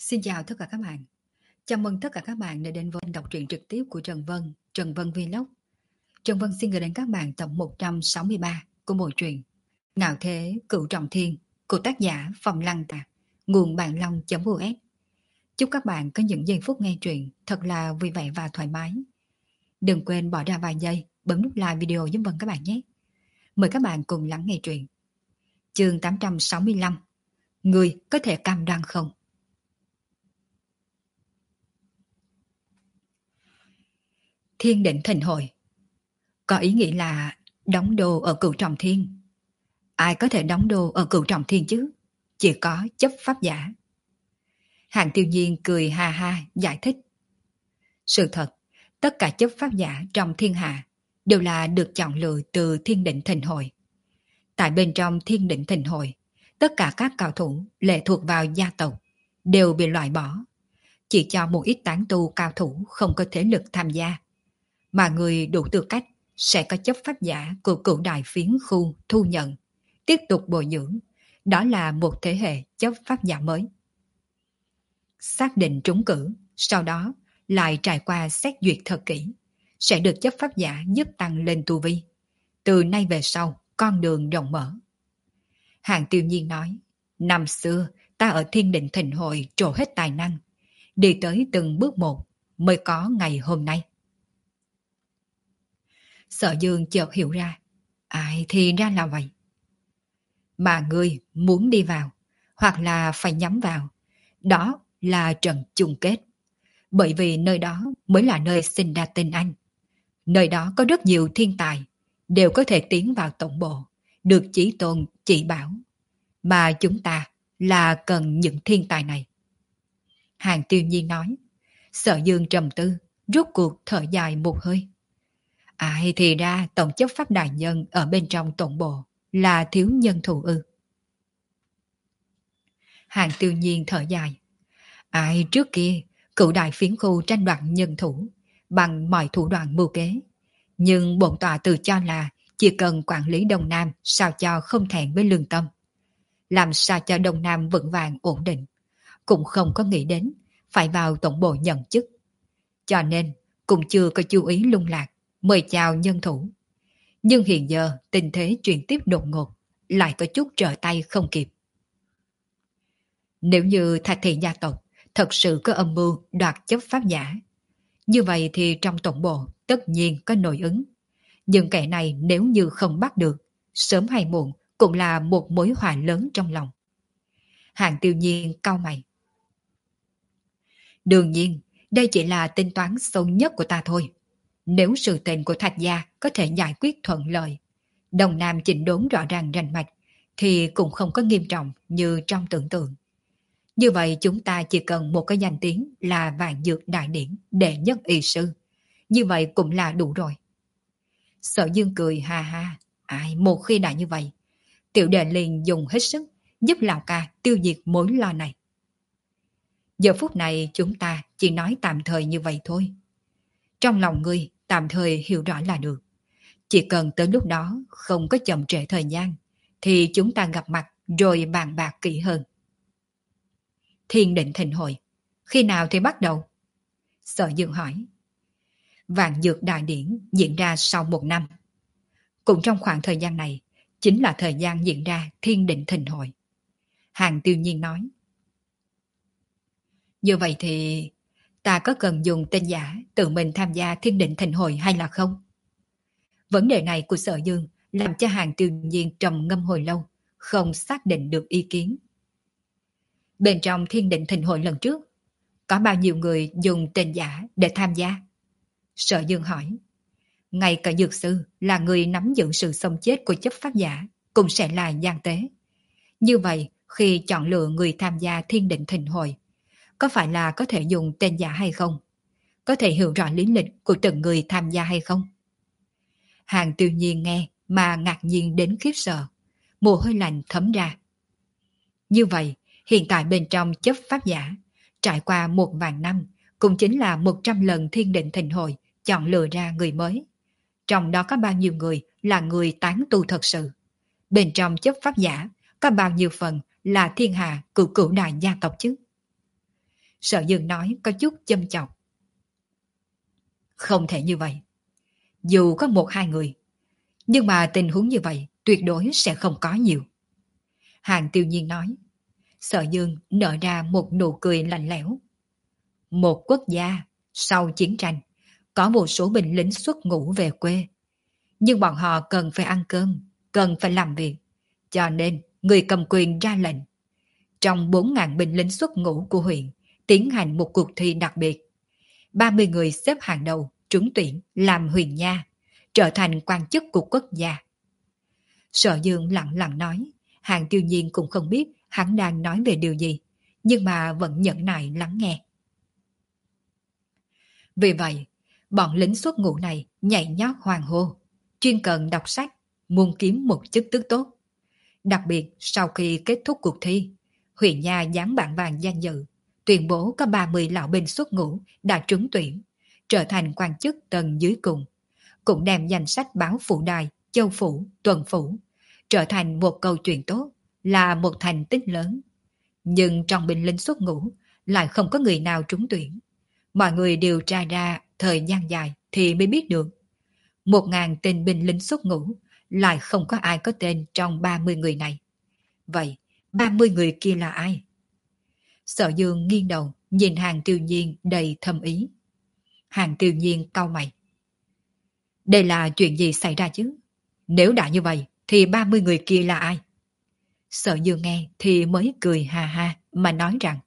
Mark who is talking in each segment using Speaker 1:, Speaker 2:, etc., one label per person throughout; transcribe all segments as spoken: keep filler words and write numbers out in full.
Speaker 1: Xin chào tất cả các bạn. Chào mừng tất cả các bạn đã đến với đọc truyện trực tiếp của Trần Vân, Trần Vân Vlog. Trần Vân xin gửi đến các bạn tập một trăm sáu mươi ba của bộ truyện Ngạo Thế Cửu Trọng Thiên của tác giả Phong Lăng Tạc, nguồn bạn long.us. Chúc các bạn có những giây phút nghe truyện thật là vui vẻ và thoải mái. Đừng quên bỏ ra vài giây bấm nút like video giúp Vân các bạn nhé. Mời các bạn cùng lắng nghe truyện. Chương tám trăm sáu mươi lăm. Người có thể cam đoan không? Thiên định thịnh hội có ý nghĩa là đóng đô ở Cửu Trọng Thiên. Ai có thể đóng đô ở Cửu Trọng Thiên chứ? Chỉ có chấp pháp giả. Hạng Tiêu Nhiên cười ha ha giải thích. Sự thật, tất cả chấp pháp giả trong thiên hạ đều là được chọn lựa từ thiên định thịnh hội. Tại bên trong thiên định thịnh hội, tất cả các cao thủ lệ thuộc vào gia tộc đều bị loại bỏ. Chỉ cho một ít tán tu cao thủ không có thế lực tham gia. Mà người đủ tư cách sẽ có chấp pháp giả của cửu đại phiến khu thu nhận, tiếp tục bồi dưỡng. Đó là một thế hệ chấp pháp giả mới. Xác định trúng cử, sau đó lại trải qua xét duyệt thật kỹ, sẽ được chấp pháp giả giúp tăng lên tu vi. Từ nay về sau, con đường rộng mở. Hạng Tiêu Nhiên nói, năm xưa ta ở thiên định thịnh hội trổ hết tài năng, đi tới từng bước một mới có ngày hôm nay. Sở Dương chợt hiểu ra, ai thì ra là vậy. Mà ngươi muốn đi vào, hoặc là phải nhắm vào, đó là trận chung kết. Bởi vì nơi đó mới là nơi sinh ra tên anh. Nơi đó có rất nhiều thiên tài, đều có thể tiến vào tổng bộ, được chỉ tôn chỉ bảo. Mà chúng ta là cần những thiên tài này. Hàng Tiêu Nhiên nói. Sở Dương trầm tư, rốt cuộc thở dài một hơi. Ai thì ra tổng chấp pháp đại nhân ở bên trong tổng bộ là thiếu nhân thủ ư? Hàng Tiêu Nhiên thở dài. Ai trước kia cựu đại phiến khu tranh đoạt nhân thủ bằng mọi thủ đoạn mưu kế, nhưng bổn tọa tự cho là chỉ cần quản lý Đông Nam sao cho không thẹn với lương tâm, làm sao cho Đông Nam vững vàng ổn định, cũng không có nghĩ đến phải vào tổng bộ nhận chức. Cho nên cũng chưa có chú ý lung lạc, mời chào nhân thủ. Nhưng hiện giờ tình thế chuyển tiếp đột ngột, lại có chút trở tay không kịp. Nếu như Thạch Thị gia tộc thật sự có âm mưu đoạt chấp pháp giả, như vậy thì trong tổng bộ tất nhiên có nội ứng. Nhưng kẻ này nếu như không bắt được, sớm hay muộn cũng là một mối họa lớn trong lòng. Hạng Tiêu Nhiên cau mày. Đương nhiên, đây chỉ là tính toán sâu nhất của ta thôi. Nếu sự tình của Thạch gia có thể giải quyết thuận lợi, Đông Nam chỉnh đốn rõ ràng rành mạch, thì cũng không có nghiêm trọng như trong tưởng tượng. Như vậy chúng ta chỉ cần một cái danh tiếng là Vạn Dược Đại Điển đệ nhất y sư. Như vậy cũng là đủ rồi. Sở Dương cười ha ha. Ai một khi đã như vậy, tiểu đệ liền dùng hết sức giúp lão ca tiêu diệt mối lo này. Giờ phút này chúng ta chỉ nói tạm thời như vậy thôi. Trong lòng ngươi tạm thời hiểu rõ là được. Chỉ cần tới lúc đó không có chậm trễ thời gian, thì chúng ta gặp mặt rồi bàn bạc kỹ hơn. Thiên định thịnh hội, khi nào thì bắt đầu? Sở Dương hỏi. Vạn Dược Đại Điển diễn ra sau một năm. Cũng trong khoảng thời gian này, chính là thời gian diễn ra thiên định thịnh hội. Hàng Tiêu Nhiên nói. Như vậy thì ta có cần dùng tên giả tự mình tham gia thiên định thịnh hội hay là không? Vấn đề này của Sở Dương làm cho Hàng Tiêu Nhiên trầm ngâm hồi lâu, không xác định được ý kiến. Bên trong thiên định thịnh hội lần trước, có bao nhiêu người dùng tên giả để tham gia? Sở Dương hỏi. Ngay cả dược sư là người nắm giữ sự sống chết của chấp pháp giả cũng sẽ là gian tế. Như vậy, khi chọn lựa người tham gia thiên định thịnh hội, có phải là có thể dùng tên giả hay không? Có thể hiểu rõ lý lịch của từng người tham gia hay không? Hàng Tiêu Nhiên nghe mà ngạc nhiên đến khiếp sợ, mồ hôi lạnh thấm ra. Như vậy, hiện tại bên trong chấp pháp giả, trải qua một vạn năm, cũng chính là một trăm lần thiên định thịnh hội chọn lựa ra người mới. Trong đó có bao nhiêu người là người tán tu thật sự? Bên trong chấp pháp giả, có bao nhiêu phần là thiên hạ cửu cửu đại gia tộc chứ? Sở Dương nói có chút châm chọc. Không thể như vậy. Dù có một hai người, nhưng mà tình huống như vậy tuyệt đối sẽ không có nhiều. Hàng Tiêu Nhiên nói. Sở Dương nở ra một nụ cười lạnh lẽo. Một quốc gia, sau chiến tranh, có một số binh lính xuất ngũ về quê. Nhưng bọn họ cần phải ăn cơm, cần phải làm việc. Cho nên, người cầm quyền ra lệnh. Trong bốn nghìn binh lính xuất ngũ của huyện, tiến hành một cuộc thi đặc biệt. ba mươi người xếp hàng đầu, trúng tuyển làm huyền nha, trở thành quan chức của quốc gia. Sở Dương lặng lặng nói, Hàng Tiêu Nhiên cũng không biết hắn đang nói về điều gì, nhưng mà vẫn nhẫn nại lắng nghe. Vì vậy, bọn lính xuất ngũ này nhảy nhót hoàng hô, chuyên cần đọc sách, muốn kiếm một chức tước tốt. Đặc biệt sau khi kết thúc cuộc thi, huyện nhà dán bảng vàng danh dự, tuyên bố có ba mươi lão binh xuất ngũ đã trúng tuyển, trở thành quan chức tầng dưới cùng, cũng đem danh sách báo phủ đài, châu phủ, tuần phủ, trở thành một câu chuyện tốt, là một thành tích lớn. Nhưng trong binh lính xuất ngũ lại không có người nào trúng tuyển. Mọi người điều tra ra thời gian dài thì mới biết được. Một ngàn tên binh lính xuất ngũ lại không có ai có tên trong ba mươi người này. Vậy, ba mươi người kia là ai? Sở Dương nghiêng đầu, nhìn Hàng Tiêu Nhiên đầy thâm ý. Hàng Tiêu Nhiên cau mày. Đây là chuyện gì xảy ra chứ? Nếu đã như vậy, thì ba mươi người kia là ai? Sở Dương nghe thì mới cười ha ha mà nói rằng.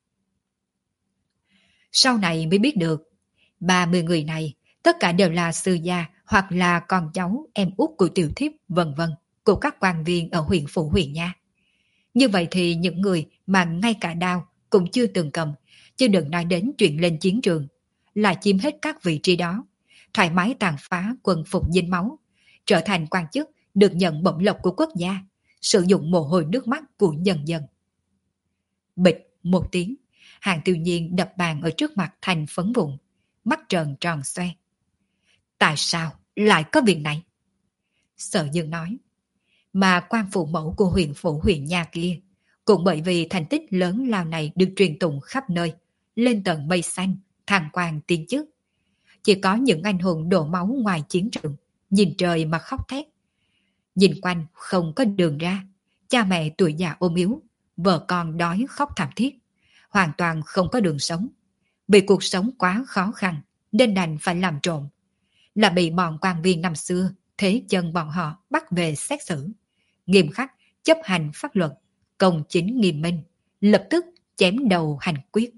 Speaker 1: Sau này mới biết được, ba mươi người này tất cả đều là sư gia hoặc là con cháu, em út của tiểu thiếp vân vân của các quan viên ở huyện phủ huyện nha. Như vậy thì những người mà ngay cả đao cũng chưa từng cầm, chứ đừng nói đến chuyện lên chiến trường, là chiếm hết các vị trí đó, thoải mái tàn phá quân phục dinh máu, trở thành quan chức được nhận bổng lộc của quốc gia, sử dụng mồ hôi nước mắt của nhân dân. Bịch một tiếng, Hàng Tiêu Nhiên đập bàn ở trước mặt thành phấn vụn, mắt tròn tròn xoe. Tại sao lại có việc này? Sở Dương nói. Mà quan phụ mẫu của huyện phủ huyện nha kia, cũng bởi vì thành tích lớn lao này được truyền tụng khắp nơi, lên tận mây xanh, thăng quan tiên chức. Chỉ có những anh hùng đổ máu ngoài chiến trường, nhìn trời mà khóc thét. Nhìn quanh không có đường ra, cha mẹ tuổi già ôm yếu, vợ con đói khóc thảm thiết, hoàn toàn không có đường sống. Vì cuộc sống quá khó khăn nên đành phải làm trộm. Là bị bọn quan viên năm xưa thế chân bọn họ bắt về xét xử, nghiêm khắc chấp hành pháp luật, công chính nghiêm minh, lập tức chém đầu hành quyết.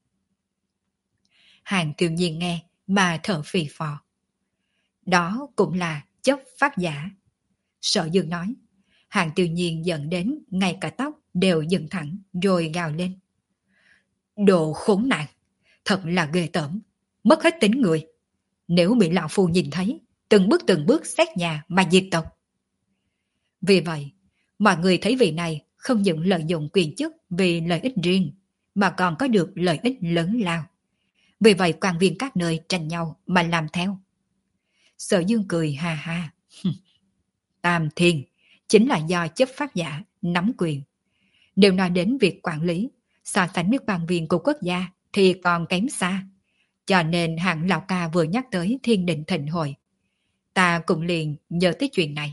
Speaker 1: Hàng Tiêu Nhiên nghe mà thở phì phò. Đó cũng là chấp pháp giả. Sở Dương nói. Hàng Tiêu Nhiên giận đến ngay cả tóc đều dựng thẳng rồi gào lên. Đồ khốn nạn, thật là ghê tởm, mất hết tính người. Nếu bị lão phu nhìn thấy, từng bước từng bước xét nhà mà diệt tộc. Vì vậy, mọi người thấy vị này không những lợi dụng quyền chức vì lợi ích riêng, mà còn có được lợi ích lớn lao. Vì vậy quan viên các nơi tranh nhau mà làm theo. Sở Dương cười ha ha. Tam Thiên chính là do chấp pháp giả nắm quyền. Nếu nói đến việc quản lý, so sánh với quan viên của quốc gia thì còn kém xa. Cho nên hạng lão ca vừa nhắc tới thiên định thịnh hội, ta cũng liền nhớ tới chuyện này.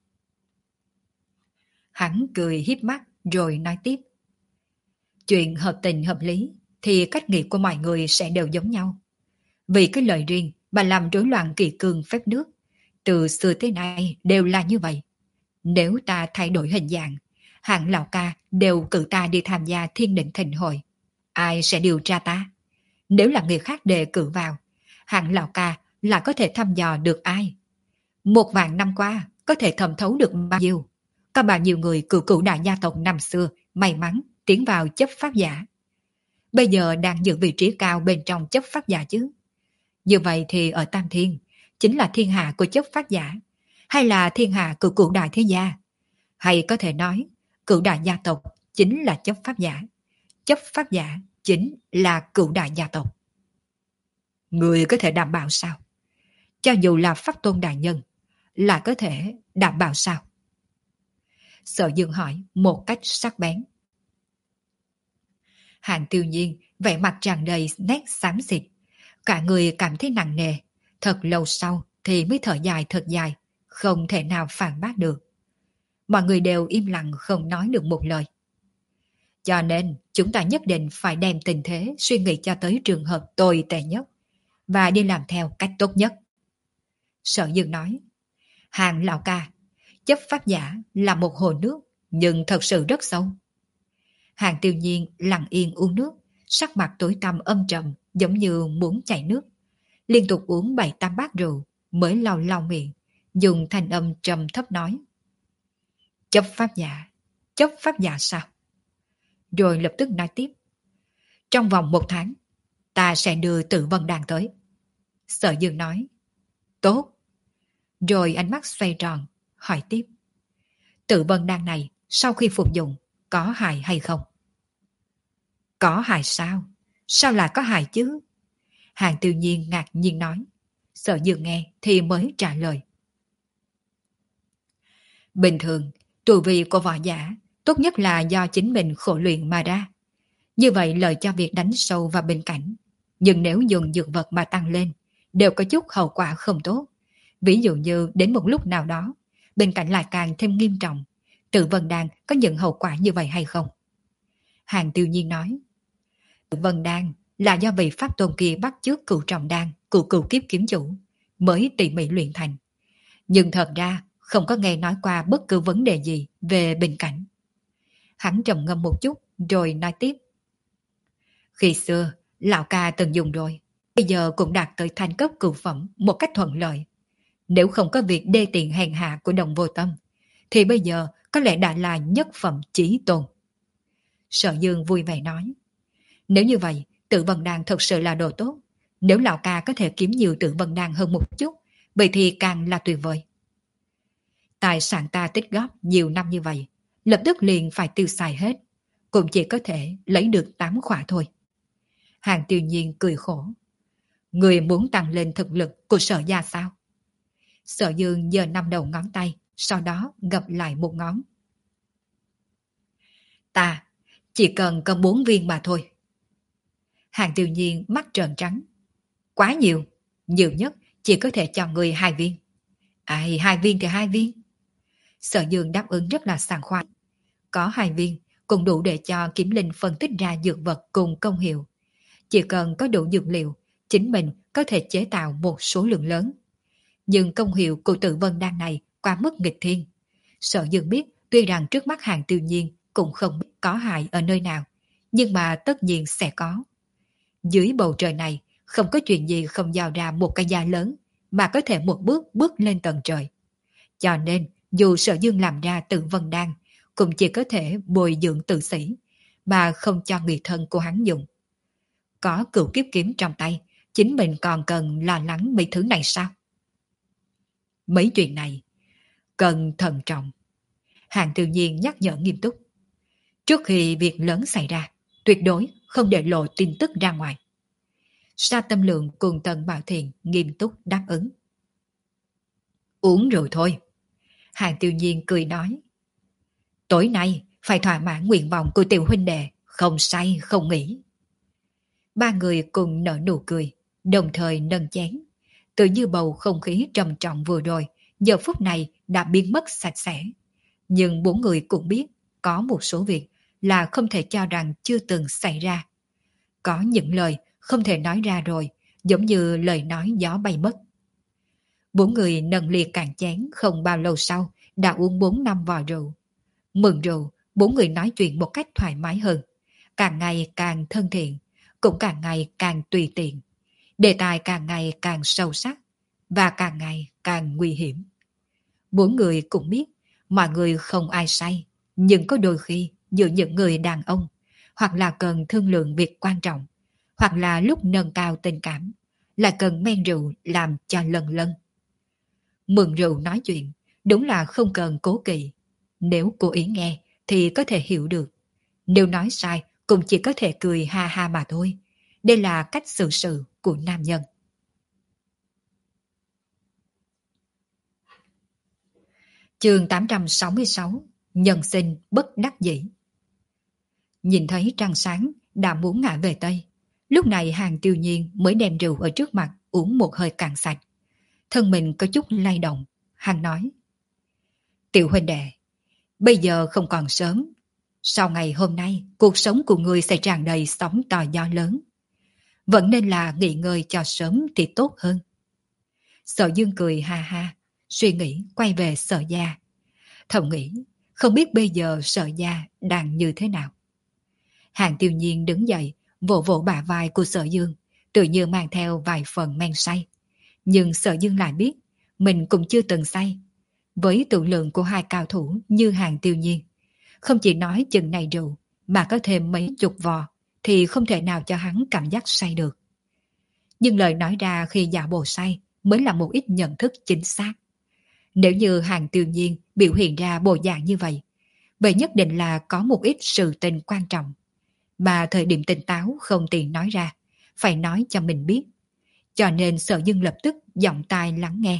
Speaker 1: Hắn cười hiếp mắt rồi nói tiếp. Chuyện hợp tình hợp lý thì cách nghĩ của mọi người sẽ đều giống nhau. Vì cái lợi riêng mà làm rối loạn kỷ cương phép nước, từ xưa tới nay đều là như vậy. Nếu ta thay đổi hình dạng, hạng lão ca đều cử ta đi tham gia thiên định thịnh hội, ai sẽ điều tra ta? Nếu là người khác đề cử vào, hạng lão ca là có thể thăm dò được ai? Một vạn năm qua có thể thẩm thấu được bao nhiêu? Có bao nhiêu người cựu cựu đại gia tộc năm xưa may mắn tiến vào chấp pháp giả, bây giờ đang giữ vị trí cao bên trong chấp pháp giả chứ? Như vậy thì ở Tam Thiên chính là thiên hạ của chấp pháp giả, hay là thiên hạ của cựu đại thế gia? Hay có thể nói cựu đại gia tộc chính là chấp pháp giả, chấp pháp giả chính là cựu đại gia tộc? Người có thể đảm bảo sao? Cho dù là pháp tôn đại nhân, là có thể đảm bảo sao? Sở Dương hỏi một cách sắc bén. Hàng Tiêu Nhiên vẻ mặt tràn đầy nét xám xịt, cả người cảm thấy nặng nề, thật lâu sau thì mới thở dài thật dài, không thể nào phản bác được. Mọi người đều im lặng không nói được một lời. Cho nên chúng ta nhất định phải đem tình thế suy nghĩ cho tới trường hợp tồi tệ nhất và đi làm theo cách tốt nhất. Sở Dương nói, Hàng lão ca, chấp pháp giả là một hồ nước nhưng thật sự rất sâu. Hàng Tiêu Nhiên lặng yên uống nước, sắc mặt tối tăm âm trầm giống như muốn chảy nước. Liên tục uống bảy tám bát rượu mới lau lau miệng, dùng thanh âm trầm thấp nói. Chấp pháp giả, chấp pháp giả sao? Rồi lập tức nói tiếp. Trong vòng một tháng, ta sẽ đưa Tử Vân Đan tới. Sở Dương nói. Tốt. Rồi ánh mắt xoay tròn, hỏi tiếp. Tử Vân Đan này sau khi phục dụng có hại hay không? Có hại sao? Sao lại có hại chứ? Hàng Tiêu Nhiên ngạc nhiên nói. Sở Dương nghe thì mới trả lời. Bình thường, tu vi của võ giả tốt nhất là do chính mình khổ luyện mà ra. Như vậy lợi cho việc đánh sâu vào bên cạnh. Nhưng nếu dùng dược vật mà tăng lên, đều có chút hậu quả không tốt. Ví dụ như đến một lúc nào đó, bên cạnh lại càng thêm nghiêm trọng. Tử Vân Đan có những hậu quả như vậy hay không? Hàng Tiêu Nhiên nói. Tử Vân Đan là do vị pháp tôn kia bắt chước cửu trọng đan, cửu cửu kiếp kiếm chủ, mới tỉ mỉ luyện thành. Nhưng thật ra không có nghe nói qua bất cứ vấn đề gì về bình cảnh. Hắn trầm ngâm một chút rồi nói tiếp. Khi xưa, lão ca từng dùng rồi, bây giờ cũng đạt tới thành cấp cửu phẩm một cách thuận lợi. Nếu không có việc đê tiện hèn hạ của Đồng Vô Tâm, thì bây giờ có lẽ đã là nhất phẩm chí tôn. Sở Dương vui vẻ nói. Nếu như vậy, Tử Vân Đan thật sự là đồ tốt. Nếu lão ca có thể kiếm nhiều Tử Vân Đan hơn một chút, vậy thì càng là tuyệt vời. Tài sản ta tích góp nhiều năm như vậy, lập tức liền phải tiêu xài hết, cũng chỉ có thể lấy được tám khỏa thôi. Hàng Tiêu Nhiên cười khổ. Người muốn tăng lên thực lực của Sở gia sao? Sở Dương giơ năm đầu ngón tay, sau đó gập lại một ngón. Ta chỉ cần có bốn viên mà thôi. Hàng Tiêu Nhiên mắt trợn trắng. Quá nhiều, nhiều nhất chỉ có thể cho người hai viên. Ai, hai viên thì hai viên. Sở Dương đáp ứng rất là sảng khoái. Có hai viên cũng đủ để cho Kiểm Linh phân tích ra dược vật cùng công hiệu. Chỉ cần có đủ dược liệu, chính mình có thể chế tạo một số lượng lớn. Nhưng công hiệu của Tử Vân Đan này quá mức nghịch thiên. Sở Dương biết tuy rằng trước mắt Hàng Tiêu Nhiên cũng không biết có hại ở nơi nào, nhưng mà tất nhiên sẽ có. Dưới bầu trời này không có chuyện gì không giao ra một cái giá lớn mà có thể một bước bước lên tầng trời. Cho nên dù Sở Dương làm ra Tử Vân Đan cũng chỉ có thể bồi dưỡng tử sĩ mà không cho người thân của hắn dùng. Có cửu kiếp kiếm trong tay, chính mình còn cần lo lắng mấy thứ này sao? Mấy chuyện này cần thận trọng. Hàng Tiêu Nhiên nhắc nhở nghiêm túc. Trước khi việc lớn xảy ra, tuyệt đối không để lộ tin tức ra ngoài. Sa Tâm Lượng cùng Tần Bảo Thiện nghiêm túc đáp ứng. Uống rồi thôi. Hàng Tiêu Nhiên cười nói. Tối nay phải thỏa mãn nguyện vọng của tiểu huynh đệ, không say không nghỉ. Ba người cùng nở nụ cười, đồng thời nâng chén. Tự như bầu không khí trầm trọng vừa rồi, giờ phút này đã biến mất sạch sẽ. Nhưng bốn người cũng biết có một số việc là không thể cho rằng chưa từng xảy ra. Có những lời không thể nói ra rồi, giống như lời nói gió bay mất. Bốn người nâng ly cạn chén không bao lâu sau đã uống bốn năm vò rượu. Mừng rượu, bốn người nói chuyện một cách thoải mái hơn. Càng ngày càng thân thiện, cũng càng ngày càng tùy tiện. Đề tài càng ngày càng sâu sắc và càng ngày càng nguy hiểm. Bốn người cũng biết mọi người không ai say, nhưng có đôi khi giữa những người đàn ông hoặc là cần thương lượng việc quan trọng, hoặc là lúc nâng cao tình cảm, là cần men rượu làm cho lần lân. Mượn rượu nói chuyện đúng là không cần cố kỵ. Nếu cố ý nghe thì có thể hiểu được. Nếu nói sai cũng chỉ có thể cười ha ha mà thôi. Đây là cách xử sự của nam nhân. Chương tám trăm sáu mươi sáu. Nhân sinh bất đắc dĩ. Nhìn thấy trăng sáng đã muốn ngả về Tây, Lúc này Hàng Tiêu Nhiên mới đem rượu ở trước mặt uống một hơi cạn sạch. Thân mình có chút lay động. Hắn nói: Tiểu huynh đệ, bây giờ không còn sớm. Sau ngày hôm nay, cuộc sống của ngươi sẽ tràn đầy sóng to gió lớn. Vẫn nên là nghỉ ngơi cho sớm thì tốt hơn. Sở Dương cười ha ha, suy nghĩ quay về Sở gia. Thầm nghĩ, không biết bây giờ Sở gia đang như thế nào. Hàng Tiêu Nhiên đứng dậy, vỗ vỗ bả vai của Sở Dương, tự như mang theo vài phần men say. Nhưng Sở Dương lại biết, mình cũng chưa từng say. Với tự lượng của hai cao thủ như Hàng Tiêu Nhiên, không chỉ nói chừng này rượu, mà có thêm mấy chục vò, thì không thể nào cho hắn cảm giác say được. Nhưng lời nói ra khi giả bộ say mới là một ít nhận thức chính xác. Nếu như Hàng Tiêu Nhiên biểu hiện ra bộ dạng như vậy, vậy nhất định là có một ít sự tình quan trọng, mà thời điểm tỉnh táo không tiện nói ra, phải nói cho mình biết. Cho nên Sở Dương lập tức giọng tai lắng nghe.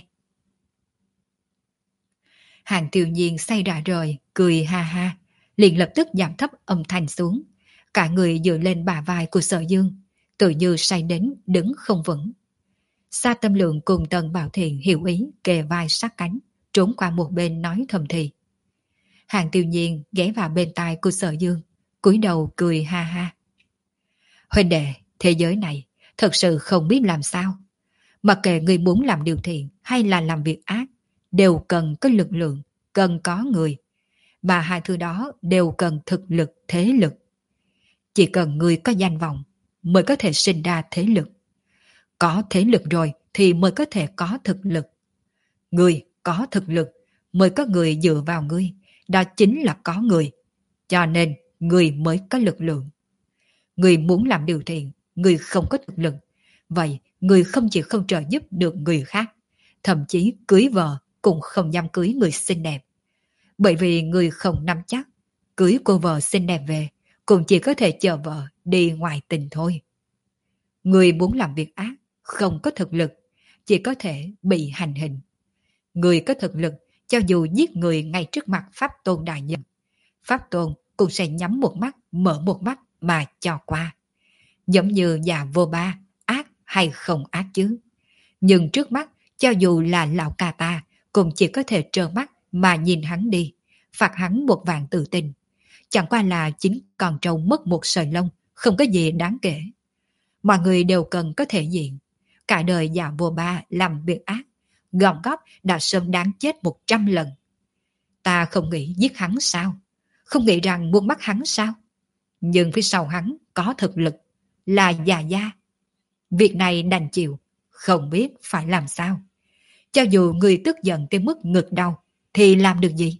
Speaker 1: Hàng Tiêu Nhiên say rã rời, cười ha ha, liền lập tức giảm thấp âm thanh xuống, cả người dựa lên bả vai của Sở Dương, tự như say đến đứng không vững. Sa Tâm Lượng cùng Tần Bảo Thiện hiểu ý kề vai sát cánh, trốn qua một bên nói thầm thì. Hàng Tiêu Nhiên ghé vào bên tai của Sở Dương, cúi đầu cười ha ha. Huynh đệ, thế giới này thật sự không biết làm sao. Mặc kệ người muốn làm điều thiện hay là làm việc ác, đều cần có lực lượng, cần có người. Và hai thứ đó đều cần thực lực, thế lực. Chỉ cần người có danh vọng mới có thể sinh ra thế lực. Có thế lực rồi thì mới có thể có thực lực. Người có thực lực mới có người dựa vào ngươi, đó chính là có người. Cho nên người mới có lực lượng. Người muốn làm điều thiện, người không có thực lực. Vậy người không chỉ không trợ giúp được người khác, thậm chí cưới vợ cũng không dám cưới người xinh đẹp. Bởi vì người không nắm chắc, cưới cô vợ xinh đẹp về cũng chỉ có thể chờ vợ đi ngoài tình thôi. Người muốn làm việc ác, không có thực lực, chỉ có thể bị hành hình. Người có thực lực, cho dù giết người ngay trước mặt Pháp Tôn đại nhân, Pháp Tôn cũng sẽ nhắm một mắt, mở một mắt mà cho qua. Giống như già vô ba, ác hay không ác chứ. Nhưng trước mắt, cho dù là lão ca ta, cũng chỉ có thể trơ mắt mà nhìn hắn đi, phạt hắn một vạn tự tình. Chẳng qua là chính con trâu mất một sợi lông, không có gì đáng kể. Mọi người đều cần có thể diện. Cả đời già vô ba làm việc ác, gom góp đã sớm đáng chết một trăm lần. Ta không nghĩ giết hắn sao? Không nghĩ rằng muốn bắt hắn sao? Nhưng phía sau hắn có thực lực, là già gia. Việc này đành chịu, không biết phải làm sao. Cho dù người tức giận tới mức ngực đau, thì làm được gì?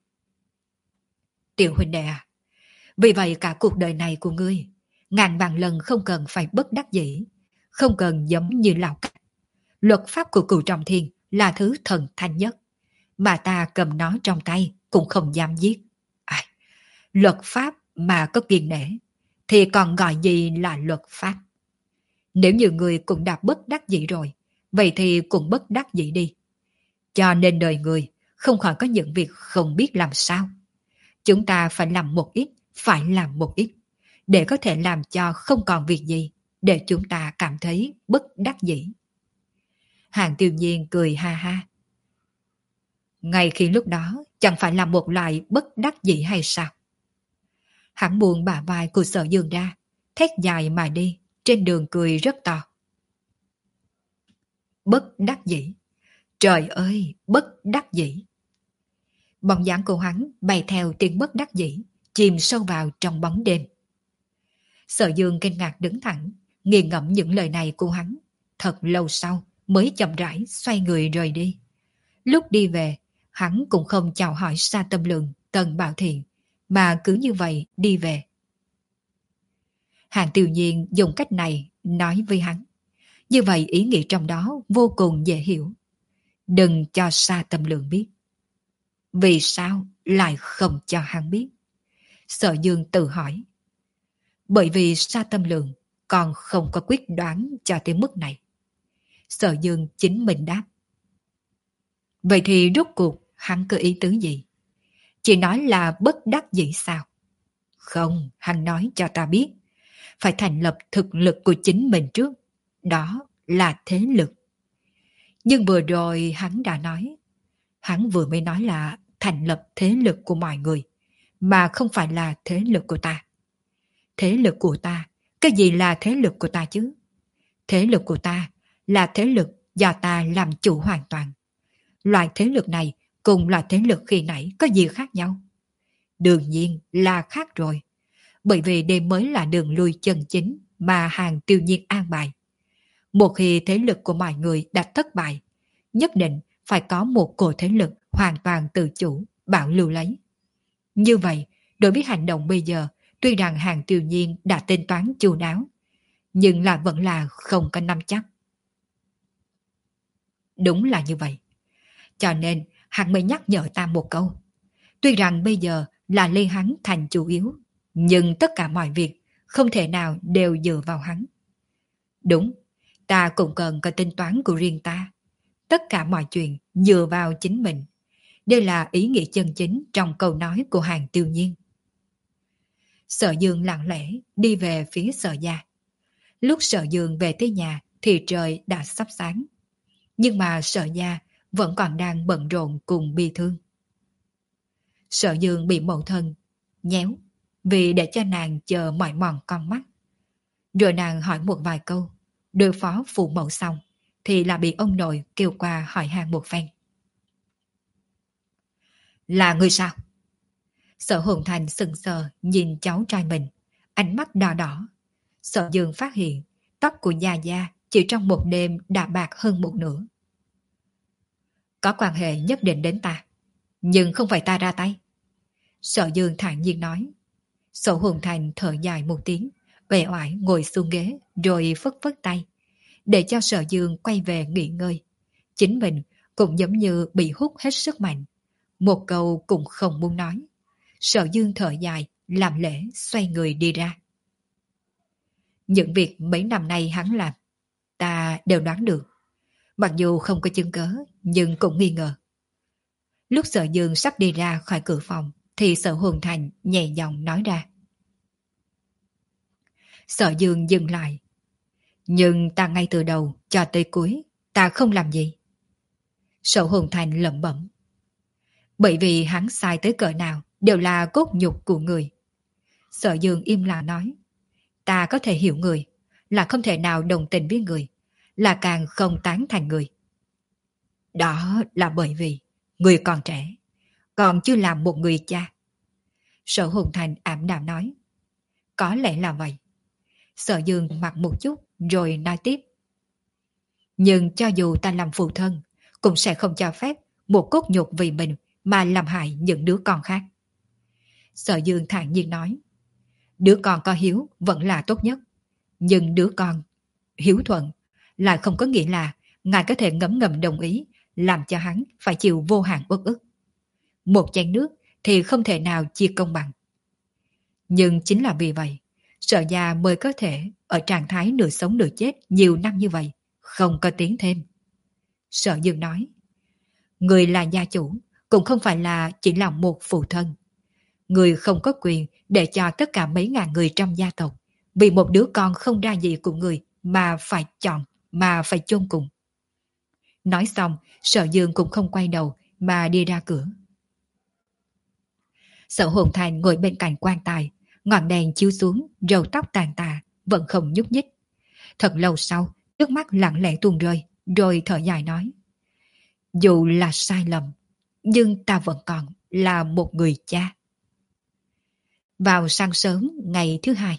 Speaker 1: Tiểu huynh đệ à, vì vậy cả cuộc đời này của ngươi, ngàn vạn lần không cần phải bất đắc dĩ, không cần giống như lão cách. Luật pháp của Cửu Trọng Thiên là thứ thần thánh nhất, mà ta cầm nó trong tay cũng không dám giết. À, luật pháp mà có kiên nể, thì còn gọi gì là luật pháp? Nếu như người cũng đã bất đắc dĩ rồi, vậy thì cũng bất đắc dĩ đi. Cho nên đời người không khỏi có những việc không biết làm sao. Chúng ta phải làm một ít, phải làm một ít, để có thể làm cho không còn việc gì, để chúng ta cảm thấy bất đắc dĩ. Hàng Tiêu Nhiên cười ha ha. Ngay khi lúc đó, chẳng phải là một loại bất đắc dĩ hay sao? Hắn buông bả vai của Sở Dương ra, thét dài mà đi, trên đường cười rất to. Bất đắc dĩ. Trời ơi, bất đắc dĩ. Bóng dáng của hắn bay theo tiếng bất đắc dĩ, chìm sâu vào trong bóng đêm. Sở Dương kinh ngạc đứng thẳng, nghiền ngẫm những lời này của hắn. Thật lâu sau mới chậm rãi xoay người rời đi. Lúc đi về, hắn cũng không chào hỏi Sa Tâm Lượng, Tần Bảo Thiện, mà cứ như vậy đi về. Hàng Tiêu Nhiên dùng cách này nói với hắn. Như vậy ý nghĩa trong đó vô cùng dễ hiểu. Đừng cho Sa Tâm Lượng biết. Vì sao lại không cho hắn biết? Sở Dương tự hỏi. Bởi vì Sa Tâm Lượng còn không có quyết đoán cho tới mức này. Sở Dương chính mình đáp. Vậy thì rốt cuộc hắn có ý tứ gì? Chỉ nói là bất đắc dĩ sao? Không, hắn nói cho ta biết. phải thành lập thực lực của chính mình trước. Đó là thế lực. Nhưng vừa rồi hắn đã nói, hắn vừa mới nói là thành lập thế lực của mọi người, mà không phải là thế lực của ta. Thế lực của ta, cái gì là thế lực của ta chứ? Thế lực của ta là thế lực do ta làm chủ hoàn toàn. Loại thế lực này cùng loại thế lực khi nãy có gì khác nhau? Đương nhiên là khác rồi. Bởi vì đây mới là đường lui chân chính mà Hàng Tiêu Nhiên an bài. Một khi thế lực của mọi người đã thất bại, nhất định phải có một cổ thế lực hoàn toàn tự chủ, bảo lưu lấy. Như vậy, đối với hành động bây giờ, tuy rằng Hàng Tiêu Nhiên đã tính toán chu đáo, nhưng là vẫn là không có nắm chắc. Đúng là như vậy. Cho nên, hắn mới nhắc nhở ta một câu. Tuy rằng bây giờ là lấy hắn thành chủ yếu, nhưng tất cả mọi việc không thể nào đều dựa vào hắn. Đúng, ta cũng cần có tính toán của riêng ta. Tất cả mọi chuyện dựa vào chính mình. Đây là ý nghĩa chân chính trong câu nói của Hàng Tiêu Nhiên. Sở Dương lặng lẽ đi về phía Sở gia. Lúc Sở Dương về tới nhà thì trời đã sắp sáng. Nhưng mà Sở gia vẫn còn đang bận rộn cùng bi thương. Sở Dương bị mẫu thân nhéo vì để cho nàng chờ mỏi mòn con mắt. Rồi nàng hỏi một vài câu, đối phó phụ mẫu xong thì là bị ông nội kêu qua hỏi han một phen. Là người sao? Sở Hồn Thành sừng sờ nhìn cháu trai mình, ánh mắt đỏ đỏ. Sở Dương phát hiện tóc của Gia Gia chỉ trong một đêm đã bạc hơn một nửa. Có quan hệ nhất định đến ta, nhưng không phải ta ra tay. Sở Dương thản nhiên nói. Sở Hồn Thành thở dài một tiếng, uể oải ngồi xuống ghế rồi phất phất tay, để cho Sở Dương quay về nghỉ ngơi. Chính mình cũng giống như bị hút hết sức mạnh, một câu cũng không muốn nói. Sở Dương thở dài, làm lễ xoay người đi ra. Những việc mấy năm nay hắn làm, ta đều đoán được. Mặc dù không có chứng cớ, nhưng cũng nghi ngờ. Lúc Sở Dương sắp đi ra khỏi cửa phòng, thì Sở Hồn Thành nhẹ giọng nói ra. Sở Dương dừng lại. Nhưng ta ngay từ đầu cho tới cuối, ta không làm gì. Sở Hồn Thành lẩm bẩm. Bởi vì hắn sai tới cỡ nào đều là cốt nhục của người. Sở Dương im lặng nói. Ta có thể hiểu người, là không thể nào đồng tình với người, là càng không tán thành người. Đó là bởi vì người còn trẻ, còn chưa làm một người cha. Sở Hồn Thành ảm đạm nói. Có lẽ là vậy. Sở Dương mặc một chút rồi nói tiếp. Nhưng cho dù ta làm phụ thân, cũng sẽ không cho phép một cốt nhục vì mình mà làm hại những đứa con khác. Sở Dương thản nhiên nói. Đứa con có hiếu vẫn là tốt nhất. Nhưng đứa con hiếu thuận lại không có nghĩa là ngài có thể ngấm ngầm đồng ý làm cho hắn phải chịu vô hạn uất ức. Một chén nước thì không thể nào chia công bằng. Nhưng chính là vì vậy, Sở gia mới có thể ở trạng thái nửa sống nửa chết nhiều năm như vậy, không có tiến thêm. Sở Dương nói. Người là gia chủ, cũng không phải là chỉ là một phụ thân. Người không có quyền để cho tất cả mấy ngàn người trong gia tộc vì một đứa con không ra gì của người mà phải chọn, mà phải chôn cùng. Nói xong, Sở Dương cũng không quay đầu mà đi ra cửa. Sở Hồn Thành ngồi bên cạnh quan tài, ngọn đèn chiếu xuống, râu tóc tàn tạ, vẫn không nhúc nhích. Thật lâu sau, nước mắt lặng lẽ tuôn rơi, rồi thở dài nói. Dù là sai lầm, nhưng ta vẫn còn là một người cha. Vào sáng sớm ngày thứ hai,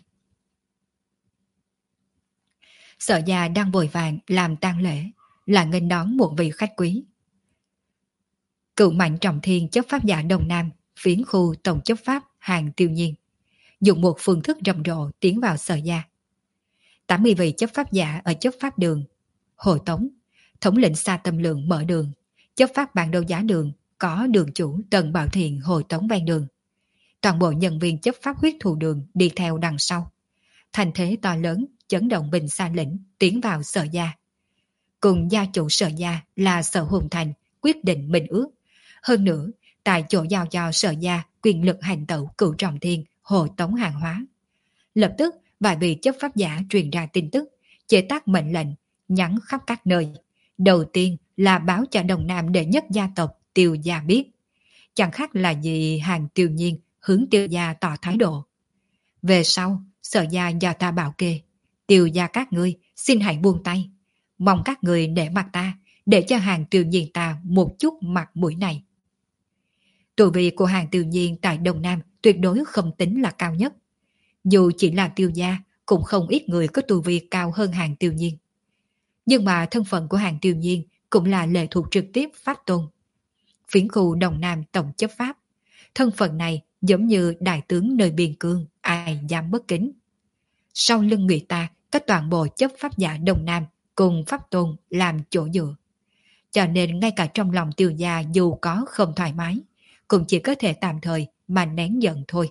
Speaker 1: Sở gia đang vội vàng làm tang lễ, là nghênh đón một vị khách quý. Cựu Mạnh Trọng Thiên chấp pháp giả Đông Nam, phiến khu tổng chấp pháp Hàng Tiêu Nhiên, dùng một phương thức rầm rộ tiến vào Sở gia. tám mươi vị chấp pháp giả ở chấp pháp đường, Hồ Tống, thống lĩnh Sa Tâm Lượng mở đường, chấp pháp bản đấu giá đường, có đường chủ Tần Bảo Thiện Hồ Tống ven đường. Toàn bộ nhân viên chấp pháp huyết thù đường đi theo đằng sau. Thành thế to lớn, chấn động Bình Sa lĩnh, tiến vào Sở gia. Cùng gia chủ Sở gia là Sở Hồn Thành quyết định minh ước. Hơn nữa, tại chỗ giao cho Sở gia quyền lực hành tẩu Cửu Trọng Thiên, Hồ Tống hàng hóa. Lập tức Vài vị chấp pháp giả truyền ra tin tức, chế tác mệnh lệnh, nhắn khắp các nơi. Đầu tiên là báo cho Đồng Nam đệ nhất gia tộc Tiêu gia biết. Chẳng khác là gì Hàng Tiêu Nhiên hướng Tiêu gia tỏ thái độ. Về sau, Sở gia do ta bảo kê, Tiêu gia các ngươi xin hãy buông tay. Mong các người để mặt ta, để cho Hàng Tiêu Nhiên ta một chút mặt mũi này. Tu vi của Hàng Tiêu Nhiên tại Đông Nam tuyệt đối không tính là cao nhất. Dù chỉ là Tiêu gia, cũng không ít người có tu vi cao hơn Hàng Tiêu Nhiên. Nhưng mà thân phận của Hàng Tiêu Nhiên cũng là lệ thuộc trực tiếp Pháp Tôn. Phiến khu Đông Nam tổng chấp pháp. Thân phận này giống như đại tướng nơi biên cương, ai dám bất kính. Sau lưng người ta có toàn bộ chấp pháp giả Đông Nam cùng Pháp Tôn làm chỗ dựa. Cho nên ngay cả trong lòng Tiêu gia dù có không thoải mái, cũng chỉ có thể tạm thời mà nén giận thôi.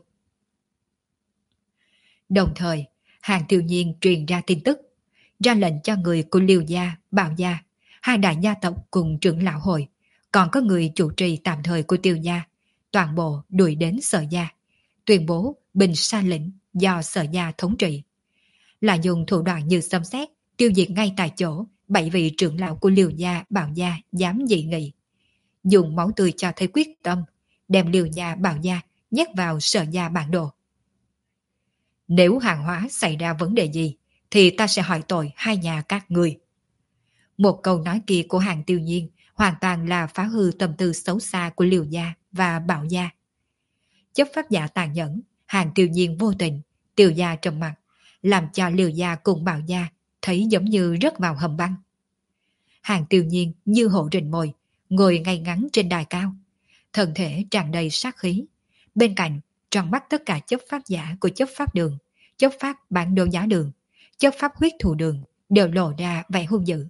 Speaker 1: Đồng thời, Hàng Tiêu Nhiên truyền ra tin tức, ra lệnh cho người của Liêu gia, Bảo gia, hai đại gia tộc cùng trưởng lão hội, còn có người chủ trì tạm thời của Tiêu gia, toàn bộ đuổi đến Sở gia, tuyên bố Bình Sa lĩnh do Sở gia thống trị. Là dùng thủ đoạn như xâm xét, tiêu diệt ngay tại chỗ bảy vị trưởng lão của Liêu gia, Bảo gia dám dị nghị. Dùng máu tươi cho thấy quyết tâm, đem Liêu gia, Bảo gia nhét vào Sở gia bản đồ. Nếu hàng hóa xảy ra vấn đề gì, thì ta sẽ hỏi tội hai nhà các người. Một câu nói kia của Hàng Tiêu Nhiên hoàn toàn là phá hư tâm tư xấu xa của Liêu gia và Bảo gia. Chấp pháp giả tàn nhẫn, Hàng Tiêu Nhiên vô tình, Tiêu gia trầm mặc, làm cho Liêu gia cùng Bảo gia thấy giống như rớt vào hầm băng. Hàng Tiêu Nhiên như hổ rình mồi, ngồi ngay ngắn trên đài cao, thân thể tràn đầy sát khí. Bên cạnh, trong mắt tất cả chấp pháp giả của chấp pháp đường, chấp pháp bản đồ giá đường, chấp pháp huyết thù đường đều lộ ra vẻ hung dữ.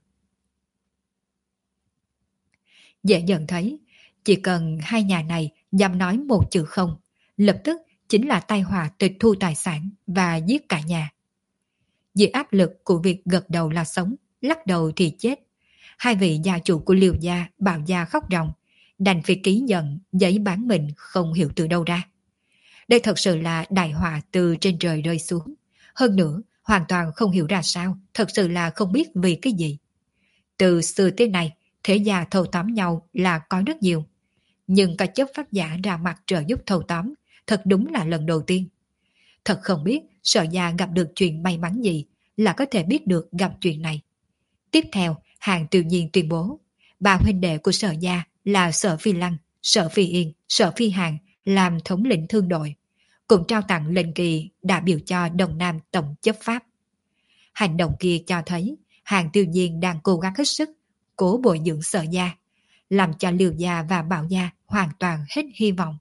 Speaker 1: Dễ nhận thấy, chỉ cần hai nhà này dám nói một chữ không, lập tức chính là tai họa tịch thu tài sản và giết cả nhà. Dưới áp lực của việc gật đầu là sống, lắc đầu thì chết, hai vị gia chủ của Liêu gia, Bảo gia khóc ròng, đành phải ký nhận giấy bán mình không hiểu từ đâu ra. Đây thật sự là đại họa từ trên trời rơi xuống. Hơn nữa, hoàn toàn không hiểu ra sao, thật sự là không biết vì cái gì. Từ xưa tới nay, thế gia thâu tóm nhau là có rất nhiều. Nhưng cả chấp pháp giả ra mặt trợ giúp thâu tóm, thật đúng là lần đầu tiên. Thật không biết Sở gia gặp được chuyện may mắn gì là có thể biết được gặp chuyện này. Tiếp theo, Hàng Tiêu Nhiên tuyên bố, ba huynh đệ của Sở gia là Sở Phi Lăng, Sở Phi Yên, Sở Phi Hàng làm thống lĩnh thương đội, cùng trao tặng lệnh kỳ đại biểu cho Đông Nam tổng chấp pháp. Hành động kia cho thấy Hàng Tiêu Nhiên đang cố gắng hết sức cố bồi dưỡng Sở gia, làm cho Liêu gia và Bảo gia hoàn toàn hết hy vọng.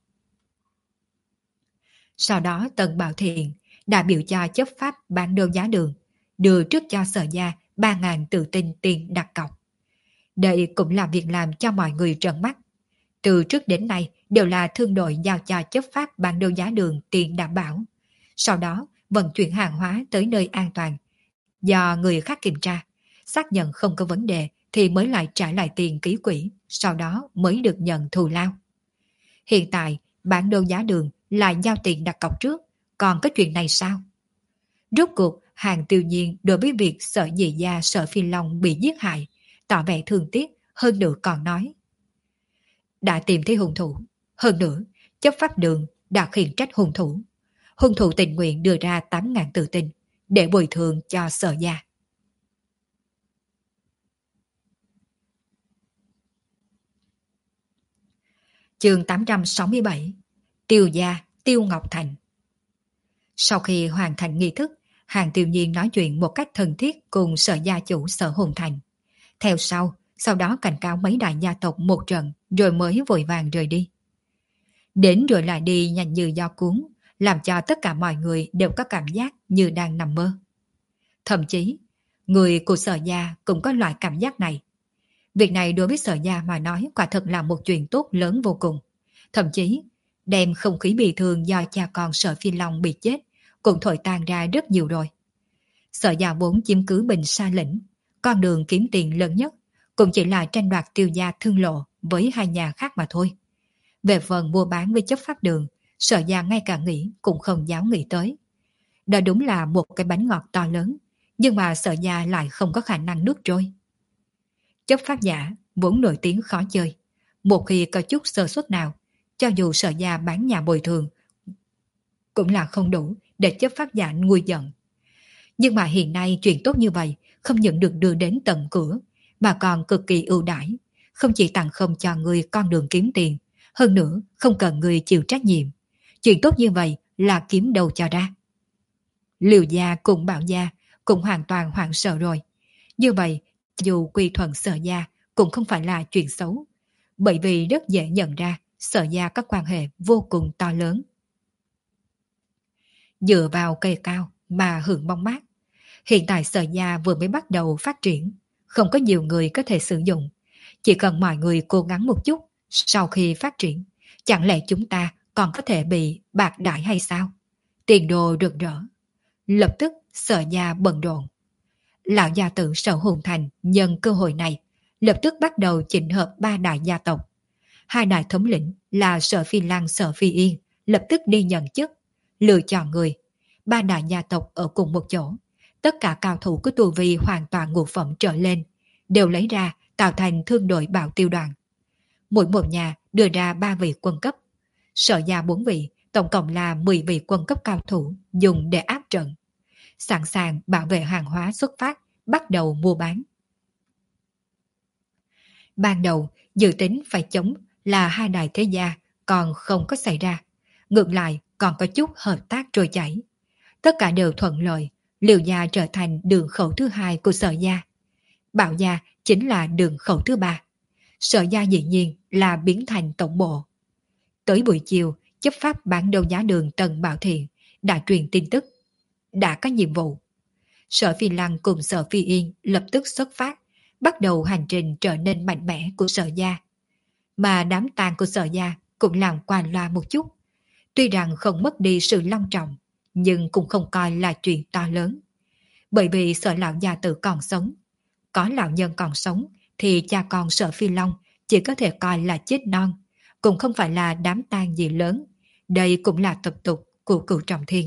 Speaker 1: Sau đó Tần Bảo Thiện đại biểu cho chấp pháp bản đơn giá đường, đưa trước cho Sở gia ba ngàn tự tin tiền đặt cọc. Đây cũng là việc làm cho mọi người trợn mắt. Từ trước đến nay đều là thương đội giao cho chấp pháp bản đơn giá đường tiền đảm bảo. Sau đó vận chuyển hàng hóa tới nơi an toàn. Do người khác kiểm tra, xác nhận không có vấn đề thì mới lại trả lại tiền ký quỹ, sau đó mới được nhận thù lao. Hiện tại bản đơn giá đường lại giao tiền đặt cọc trước, còn có chuyện này sao? Rốt cuộc Hàng Tiêu Nhiên đối với việc Sở Dì gia Sở Phi Long bị giết hại, tỏ vẻ thương tiếc, hơn nữa còn nói. Đã tìm thấy hung thủ, hơn nữa chấp pháp đường đã khiển trách hung thủ. Hung thủ tình nguyện đưa ra tám ngàn tự tin để bồi thường cho Sở gia. Chương tám trăm sáu mươi bảy. Tiêu gia, Tiêu Ngọc Thành. Sau khi hoàn thành nghi thức, Hàng Tiêu Nhiên nói chuyện một cách thân thiết cùng Sở gia chủ Sở Hồn Thành. Theo sau, sau đó cảnh cáo mấy đại gia tộc một trận rồi mới vội vàng rời đi. Đến rồi lại đi nhanh như gió cuốn, làm cho tất cả mọi người đều có cảm giác như đang nằm mơ. Thậm chí, người của Sở gia cũng có loại cảm giác này. Việc này đối với Sở gia mà nói quả thật là một chuyện tốt lớn vô cùng. Thậm chí, đem không khí bị thương do cha con Sở Phi Long bị chết cũng thổi tan ra rất nhiều rồi. Sở gia vốn chiếm cứ Bình Sa lĩnh, con đường kiếm tiền lớn nhất cũng chỉ là tranh đoạt Tiêu gia Thương Lộ với hai nhà khác mà thôi. Về phần mua bán với chấp pháp đường, Sở gia ngay cả nghĩ cũng không dám nghĩ tới. Đó đúng là một cái bánh ngọt to lớn, nhưng mà Sở Gia lại không có khả năng nuốt trôi. Chấp pháp giả vốn nổi tiếng khó chơi. Một khi có chút sơ suất nào, cho dù Sở Gia bán nhà bồi thường, cũng là không đủ để chấp pháp giả nguôi giận. Nhưng mà hiện nay chuyện tốt như vậy không những được đưa đến tận cửa, mà còn cực kỳ ưu đãi, không chỉ tặng không cho người con đường kiếm tiền, hơn nữa không cần người chịu trách nhiệm. Chuyện tốt như vậy là kiếm đâu cho ra. Liều gia cùng Bảo gia cũng hoàn toàn hoảng sợ rồi. Như vậy, dù quy thuận Sở Gia cũng không phải là chuyện xấu, bởi vì rất dễ nhận ra Sở Gia có quan hệ vô cùng to lớn. Dựa vào cây cao mà hưởng bóng mát. Hiện tại Sở Gia vừa mới bắt đầu phát triển, không có nhiều người có thể sử dụng. Chỉ cần mọi người cố gắng một chút, sau khi phát triển, chẳng lẽ chúng ta còn có thể bị bạc đãi hay sao? Tiền đồ rực rỡ. Lập tức Sở Gia bận rộn. Lão gia tử Sở Hùng Thành nhân cơ hội này, lập tức bắt đầu chỉnh hợp ba đại gia tộc. Hai đại thống lĩnh là Sở Phi Lăng, Sở Phi Yên lập tức đi nhận chức, lựa chọn người. Ba đại gia tộc ở cùng một chỗ, tất cả cao thủ có tu vi hoàn toàn ngũ phẩm trở lên, đều lấy ra tạo thành thương đội bảo tiêu đoàn. Mỗi một nhà đưa ra ba vị quân cấp. Sở Gia bốn vị, tổng cộng là mười vị quân cấp cao thủ dùng để áp trận. Sẵn sàng bảo vệ hàng hóa xuất phát, bắt đầu mua bán. Ban đầu, dự tính phải chống là hai đại thế gia, còn không có xảy ra. Ngược lại, còn có chút hợp tác trôi chảy. Tất cả đều thuận lợi, Liều Gia trở thành đường khẩu thứ hai của Sở Gia. Bảo Gia chính là đường khẩu thứ ba. Sở Gia dĩ nhiên là biến thành tổng bộ. Tới buổi chiều, chấp pháp bán đấu giá đường Tần Bảo Thiện đã truyền tin tức, đã có nhiệm vụ. Sở Phi Lăng cùng Sở Phi Yên lập tức xuất phát, bắt đầu hành trình trở nên mạnh mẽ của Sở Gia. Mà đám tang của Sở Gia cũng làm qua loa một chút. Tuy rằng không mất đi sự long trọng, nhưng cũng không coi là chuyện to lớn. Bởi vì Sở lão gia tử còn sống. Có lão nhân còn sống thì cha con Sở Phi Long chỉ có thể coi là chết non, cũng không phải là đám tang gì lớn. Đây cũng là tập tục của Cửu Trọng Thiên.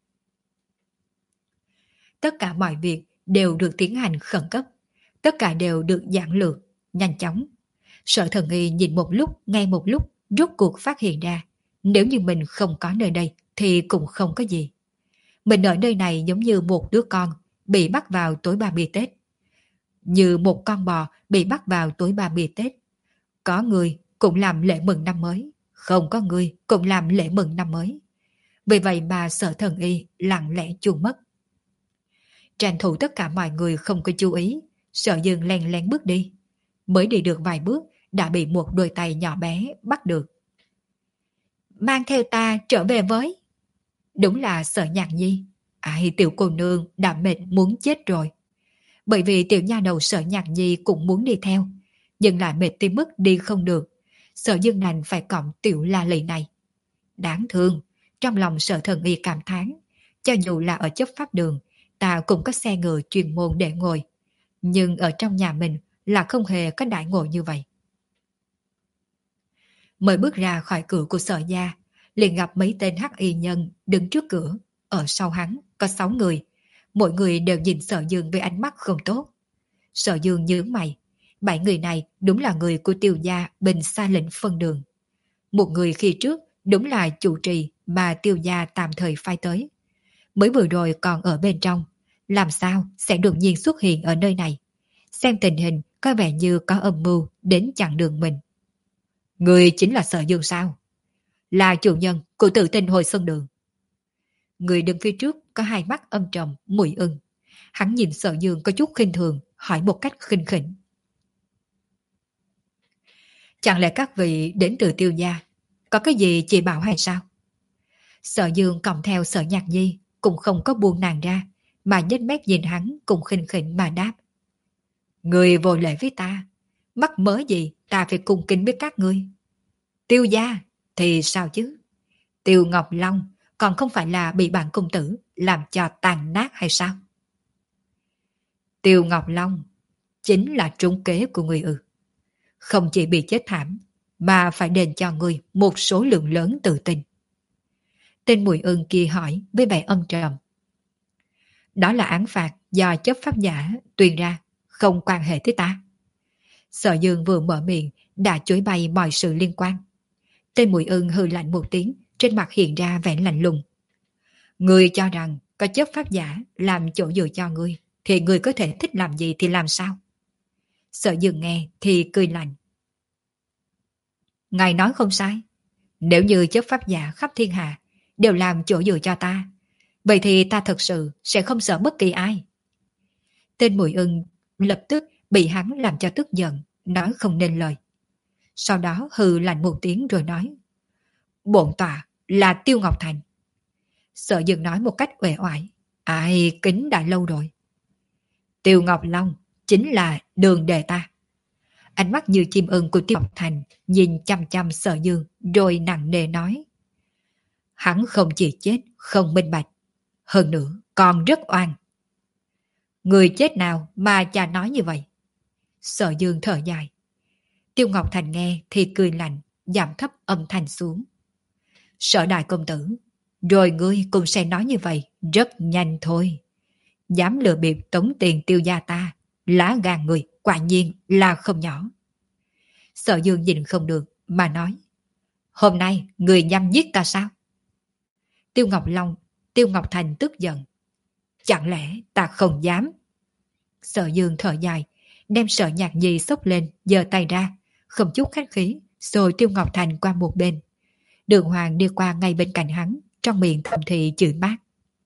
Speaker 1: Tất cả mọi việc đều được tiến hành khẩn cấp, tất cả đều được giản lược, nhanh chóng. Sở Thần Y nhìn một lúc, nghe một lúc, rốt cuộc phát hiện ra, nếu như mình không có nơi đây thì cũng không có gì. Mình ở nơi này giống như một đứa con bị bắt vào tối ba mươi Tết. Như một con bò bị bắt vào tối ba mươi Tết. Có người cũng làm lễ mừng năm mới, không có người cũng làm lễ mừng năm mới. Vì vậy mà Sở Thần Y lặng lẽ chuồn mất. Tranh thủ tất cả mọi người không có chú ý, Sở Dương len lén bước đi. Mới đi được vài bước đã bị một đôi tay nhỏ bé bắt được. Mang theo ta trở về với. Đúng là Sở Nhạc Nhi. Ai, tiểu cô nương đã mệt muốn chết rồi. Bởi vì tiểu nha đầu Sở Nhạc Nhi cũng muốn đi theo, nhưng lại mệt tới mức đi không được. Sở Dương đành phải cõng tiểu la lị này. Đáng thương, trong lòng Sở Thần Y cảm thán, cho dù là ở chấp pháp đường, ta cũng có xe ngựa chuyên môn để ngồi, nhưng ở trong nhà mình là không hề có đại ngộ như vậy. Mới bước ra khỏi cửa của Sở Gia, liền gặp mấy tên hắc y nhân đứng trước cửa. Ở sau hắn có sáu người, mỗi người đều nhìn Sở Dương với ánh mắt không tốt. Sở Dương nhướng mày, bảy người này đúng là người của Tiêu gia bên xa lệnh phân đường. Một người khi trước đúng là chủ trì mà Tiêu gia tạm thời phái tới. Mới vừa rồi còn ở bên trong, làm sao sẽ đột nhiên xuất hiện ở nơi này? Xem tình hình có vẻ như có âm mưu đến chặn đường mình. Người chính là Sở Dương sao? Là chủ nhân của Tự Tinh Hồi Xuân Đường. Người đứng phía trước có hai mắt âm trầm, mùi ưng. Hắn nhìn Sở Dương có chút khinh thường, hỏi một cách khinh khỉnh. Chẳng lẽ các vị đến từ Tiêu gia, có cái gì chỉ bảo hay sao? Sở Dương cộng theo Sở Nhạc Nhi cũng không có buông nàng ra, mà nhếch mép nhìn hắn cùng khinh khỉnh mà đáp. Người vô lễ với ta, mắc mớ gì ta phải cung kính với các ngươi. Tiêu gia thì sao chứ? Tiêu Ngọc Long còn không phải là bị bản công tử làm cho tàn nát hay sao? Tiêu Ngọc Long chính là trúng kế của người ư. Không chỉ bị chết thảm, mà phải đền cho người một số lượng lớn tự tin. Tên Mùi Ưng kia hỏi với vẻ âm trầm. Đó là án phạt do chấp pháp giả tuyên ra, không quan hệ tới ta. Sở Dương vừa mở miệng đã chối bay mọi sự liên quan. Tên Mùi Ưng hừ lạnh một tiếng, trên mặt hiện ra vẻ lạnh lùng. Ngươi cho rằng có chấp pháp giả làm chỗ dựa cho ngươi, thì ngươi có thể thích làm gì thì làm sao? Sở Dương nghe thì cười lạnh. Ngài nói không sai. Nếu như chấp pháp giả khắp thiên hạ đều làm chỗ dựa cho ta, vậy thì ta thật sự sẽ không sợ bất kỳ ai. Tên Mùi Ưng lập tức bị hắn làm cho tức giận, nói không nên lời. Sau đó hừ lạnh một tiếng rồi nói. Bổn tọa là Tiêu Ngọc Thành. Sở Dương nói một cách uể oải. Ai kính đã lâu rồi. Tiêu Ngọc Long chính là đường đề ta. Ánh mắt như chim ưng của Tiêu Ngọc Thành nhìn chăm chăm Sở Dương rồi nặng nề nói. Hắn không chỉ chết, không minh bạch. Hơn nữa còn rất oan. Người chết nào mà cha nói như vậy? Sở Dương thở dài. Tiêu Ngọc Thành nghe thì cười lạnh, giảm thấp âm thanh xuống. Sở đại công tử, rồi ngươi cũng sẽ nói như vậy rất nhanh thôi. Dám lừa bịp tống tiền Tiêu gia ta, lá gan người quả nhiên là không nhỏ. Sở Dương nhìn không được mà nói. Hôm nay người nhằm giết ta sao? Tiêu Ngọc Long, Tiêu Ngọc Thành tức giận. Chẳng lẽ ta không dám? Sở Dương thở dài, đem Sở Nhạc Nhi xốc lên, giơ tay ra, không chút khách khí, rồi Tiêu Ngọc Thành qua một bên. Đường Hoàng đi qua ngay bên cạnh hắn, trong miệng thầm thì chửi mát.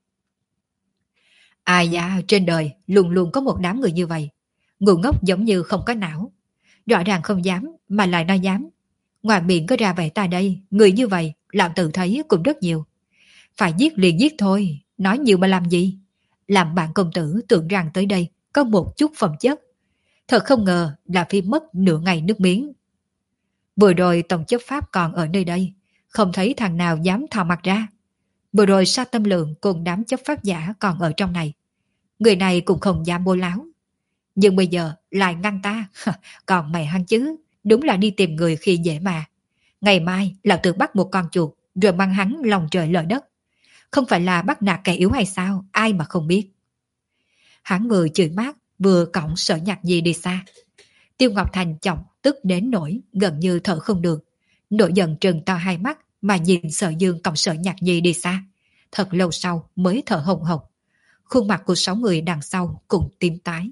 Speaker 1: Ai da, trên đời luôn luôn có một đám người như vậy, ngu ngốc giống như không có não. Rõ ràng không dám mà lại nói dám. Ngoài miệng có ra vẻ ta đây, người như vậy lão tự thấy cũng rất nhiều. Phải giết liền giết thôi, nói nhiều mà làm gì? Làm bạn công tử tưởng rằng tới đây có một chút phẩm chất. Thật không ngờ là phi mất nửa ngày nước miếng. Vừa rồi tổng chấp pháp còn ở nơi đây, không thấy thằng nào dám thò mặt ra. Vừa rồi Sa Tâm Lượng cùng đám chấp pháp giả còn ở trong này. Người này cũng không dám bôi láo. Nhưng bây giờ lại ngăn ta. Còn mẹ hắn chứ, đúng là đi tìm người khi dễ mà. Ngày mai lão tử bắt một con chuột rồi mang hắn lòng trời lở đất. Không phải là bắt nạt kẻ yếu hay sao, ai mà không biết. Hắn vừa chửi mát, vừa cõng Sở Nhạc Nhi đi xa. Tiêu Ngọc Thành chọc tức đến nỗi gần như thở không được. Nổi giận trừng to hai mắt mà nhìn Sở Dương cõng Sở Nhạc Nhi đi xa. Thật lâu sau mới thở hồng hộc. Khuôn mặt của sáu người đằng sau cũng tím tái.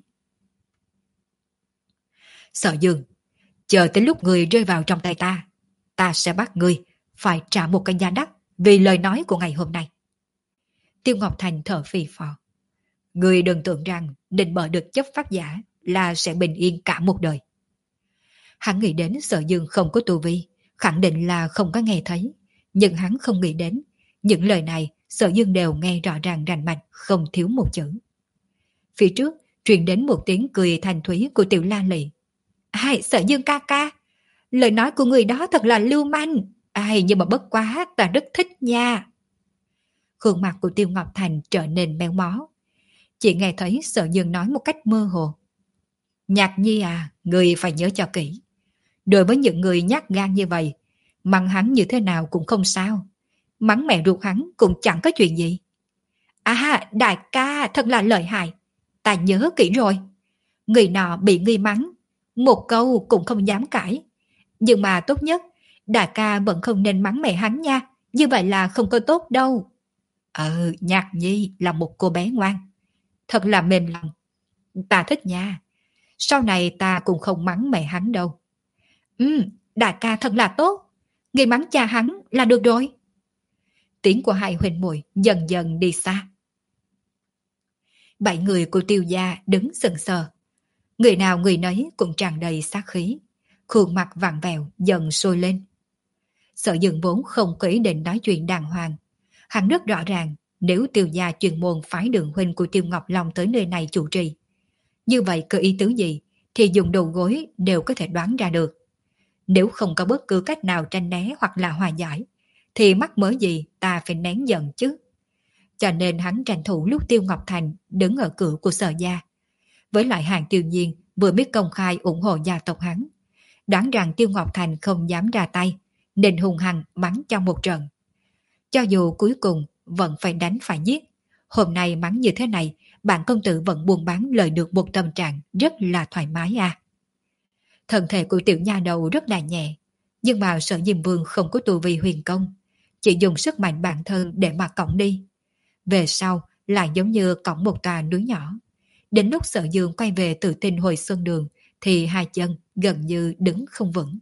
Speaker 1: Sở Dương, chờ tới lúc người rơi vào trong tay ta, ta sẽ bắt người phải trả một cái giá đắt vì lời nói của ngày hôm nay. Tiêu Ngọc Thành thở phì phò. Người đừng tưởng rằng định bợ được chấp pháp giả là sẽ bình yên cả một đời. Hắn nghĩ đến Sở Dương không có tu vi, khẳng định là không có nghe thấy. Nhưng hắn không nghĩ đến, những lời này Sở Dương đều nghe rõ ràng rành mạch, không thiếu một chữ. Phía trước truyền đến một tiếng cười thanh thúy của Tiểu La Lị. Ai, Sở Dương ca ca, lời nói của người đó thật là lưu manh. Ai, nhưng mà bất quá ta rất thích nha. Khuôn mặt của Tiêu Ngọc Thành trở nên méo mó. Chỉ nghe thấy Sở Dương nói một cách mơ hồ. Nhạc Nhi à, người phải nhớ cho kỹ. Đối với những người nhát gan như vậy, mắng hắn như thế nào cũng không sao. Mắng mẹ ruột hắn cũng chẳng có chuyện gì. À, đại ca thật là lợi hại. Ta nhớ kỹ rồi. Người nọ bị ngươi mắng, một câu cũng không dám cãi. Nhưng mà tốt nhất, đại ca vẫn không nên mắng mẹ hắn nha. Như vậy là không có tốt đâu. Ừ, Nhạc Nhi là một cô bé ngoan. Thật là mềm lòng. Ta thích nha. Sau này ta cũng không mắng mẹ hắn đâu. Ừ, đại ca thật là tốt. Người mắng cha hắn là được rồi. Tiếng của hai huynh muội dần dần đi xa. Bảy người của Tiêu gia đứng sừng sờ. Người nào người nấy cũng tràn đầy sát khí. Khuôn mặt vặn vẹo dần sôi lên. Sở Dương vốn không có ý định nói chuyện đàng hoàng. Hắn rất rõ ràng, nếu Tiêu gia chuyên môn phái đường huynh của Tiêu Ngọc Long tới nơi này chủ trì, như vậy cơ ý tứ gì thì dùng đầu gối đều có thể đoán ra được. Nếu không có bất cứ cách nào tranh né hoặc là hòa giải, thì mắc mớ gì ta phải nén giận chứ. Cho nên hắn tranh thủ lúc Tiêu Ngọc Thành đứng ở cửa của Sở gia. Với lại Hàng Tiêu Nhiên vừa biết công khai ủng hộ gia tộc hắn, đoán rằng Tiêu Ngọc Thành không dám ra tay, nên hung hăng mắng trong một trận. Cho dù cuối cùng vẫn phải đánh phải giết, hôm nay mắng như thế này bạn công tử vẫn buôn bán lời được một tâm trạng rất là thoải mái à. Thân thể của tiểu nha đầu rất là nhẹ, nhưng mà Sở Diêm Vương không có tu vi huyền công, chỉ dùng sức mạnh bản thân để mà cõng đi. Về sau lại giống như cõng một tòa núi nhỏ. Đến lúc Sở Dương quay về Tự Tinh Hồi Xuân Đường thì hai chân gần như đứng không vững.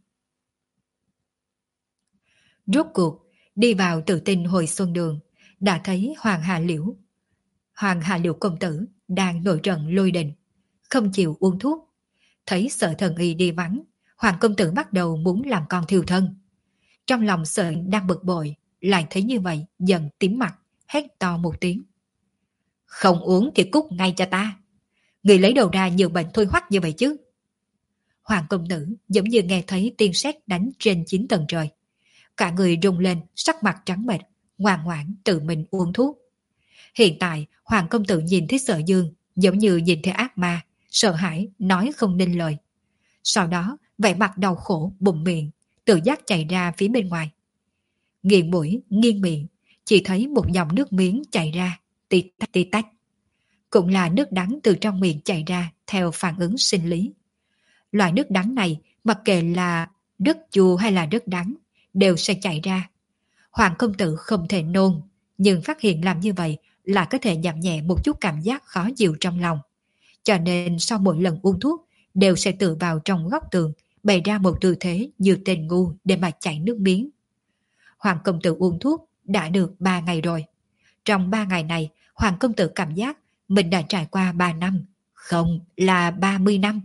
Speaker 1: Rốt cuộc đi vào Tự Tinh Hồi Xuân Đường, đã thấy Hoàng Hà Liễu. Hoàng Hà Liễu công tử đang nổi trận lôi đình, không chịu uống thuốc. Thấy Sở Thần Y đi vắng, Hoàng công tử bắt đầu muốn làm con thiêu thân. Trong lòng Sở đang bực bội, lại thấy như vậy dần tím mặt, hét to một tiếng. Không uống thì cút ngay cho ta. Người lấy đầu ra nhiều bệnh thôi hoắc như vậy chứ. Hoàng công tử giống như nghe thấy tiên sét đánh trên chín tầng trời. Cả người rung lên, sắc mặt trắng bệch, ngoan ngoãn tự mình uống thuốc. Hiện tại Hoàng công tử nhìn thấy Sở Dương giống như nhìn thấy ác ma, sợ hãi nói không nên lời. Sau đó vẻ mặt đau khổ bụng miệng, tự giác chạy ra phía bên ngoài. Nghiêng mũi, nghiêng miệng, chỉ thấy một dòng nước miếng chảy ra, tí tách tí tách. Cũng là nước đắng từ trong miệng chảy ra theo phản ứng sinh lý. Loại nước đắng này mặc kệ là rất chua hay là rất đắng đều sẽ chảy ra. Hoàng công tử không thể nôn, nhưng phát hiện làm như vậy là có thể giảm nhẹ một chút cảm giác khó chịu trong lòng. Cho nên sau mỗi lần uống thuốc đều sẽ tự vào trong góc tường bày ra một tư thế như tên ngu để mà chảy nước miếng. Hoàng công tử uống thuốc đã được ba ngày rồi. Trong ba ngày này Hoàng công tử cảm giác mình đã trải qua ba năm, không là ba mươi năm.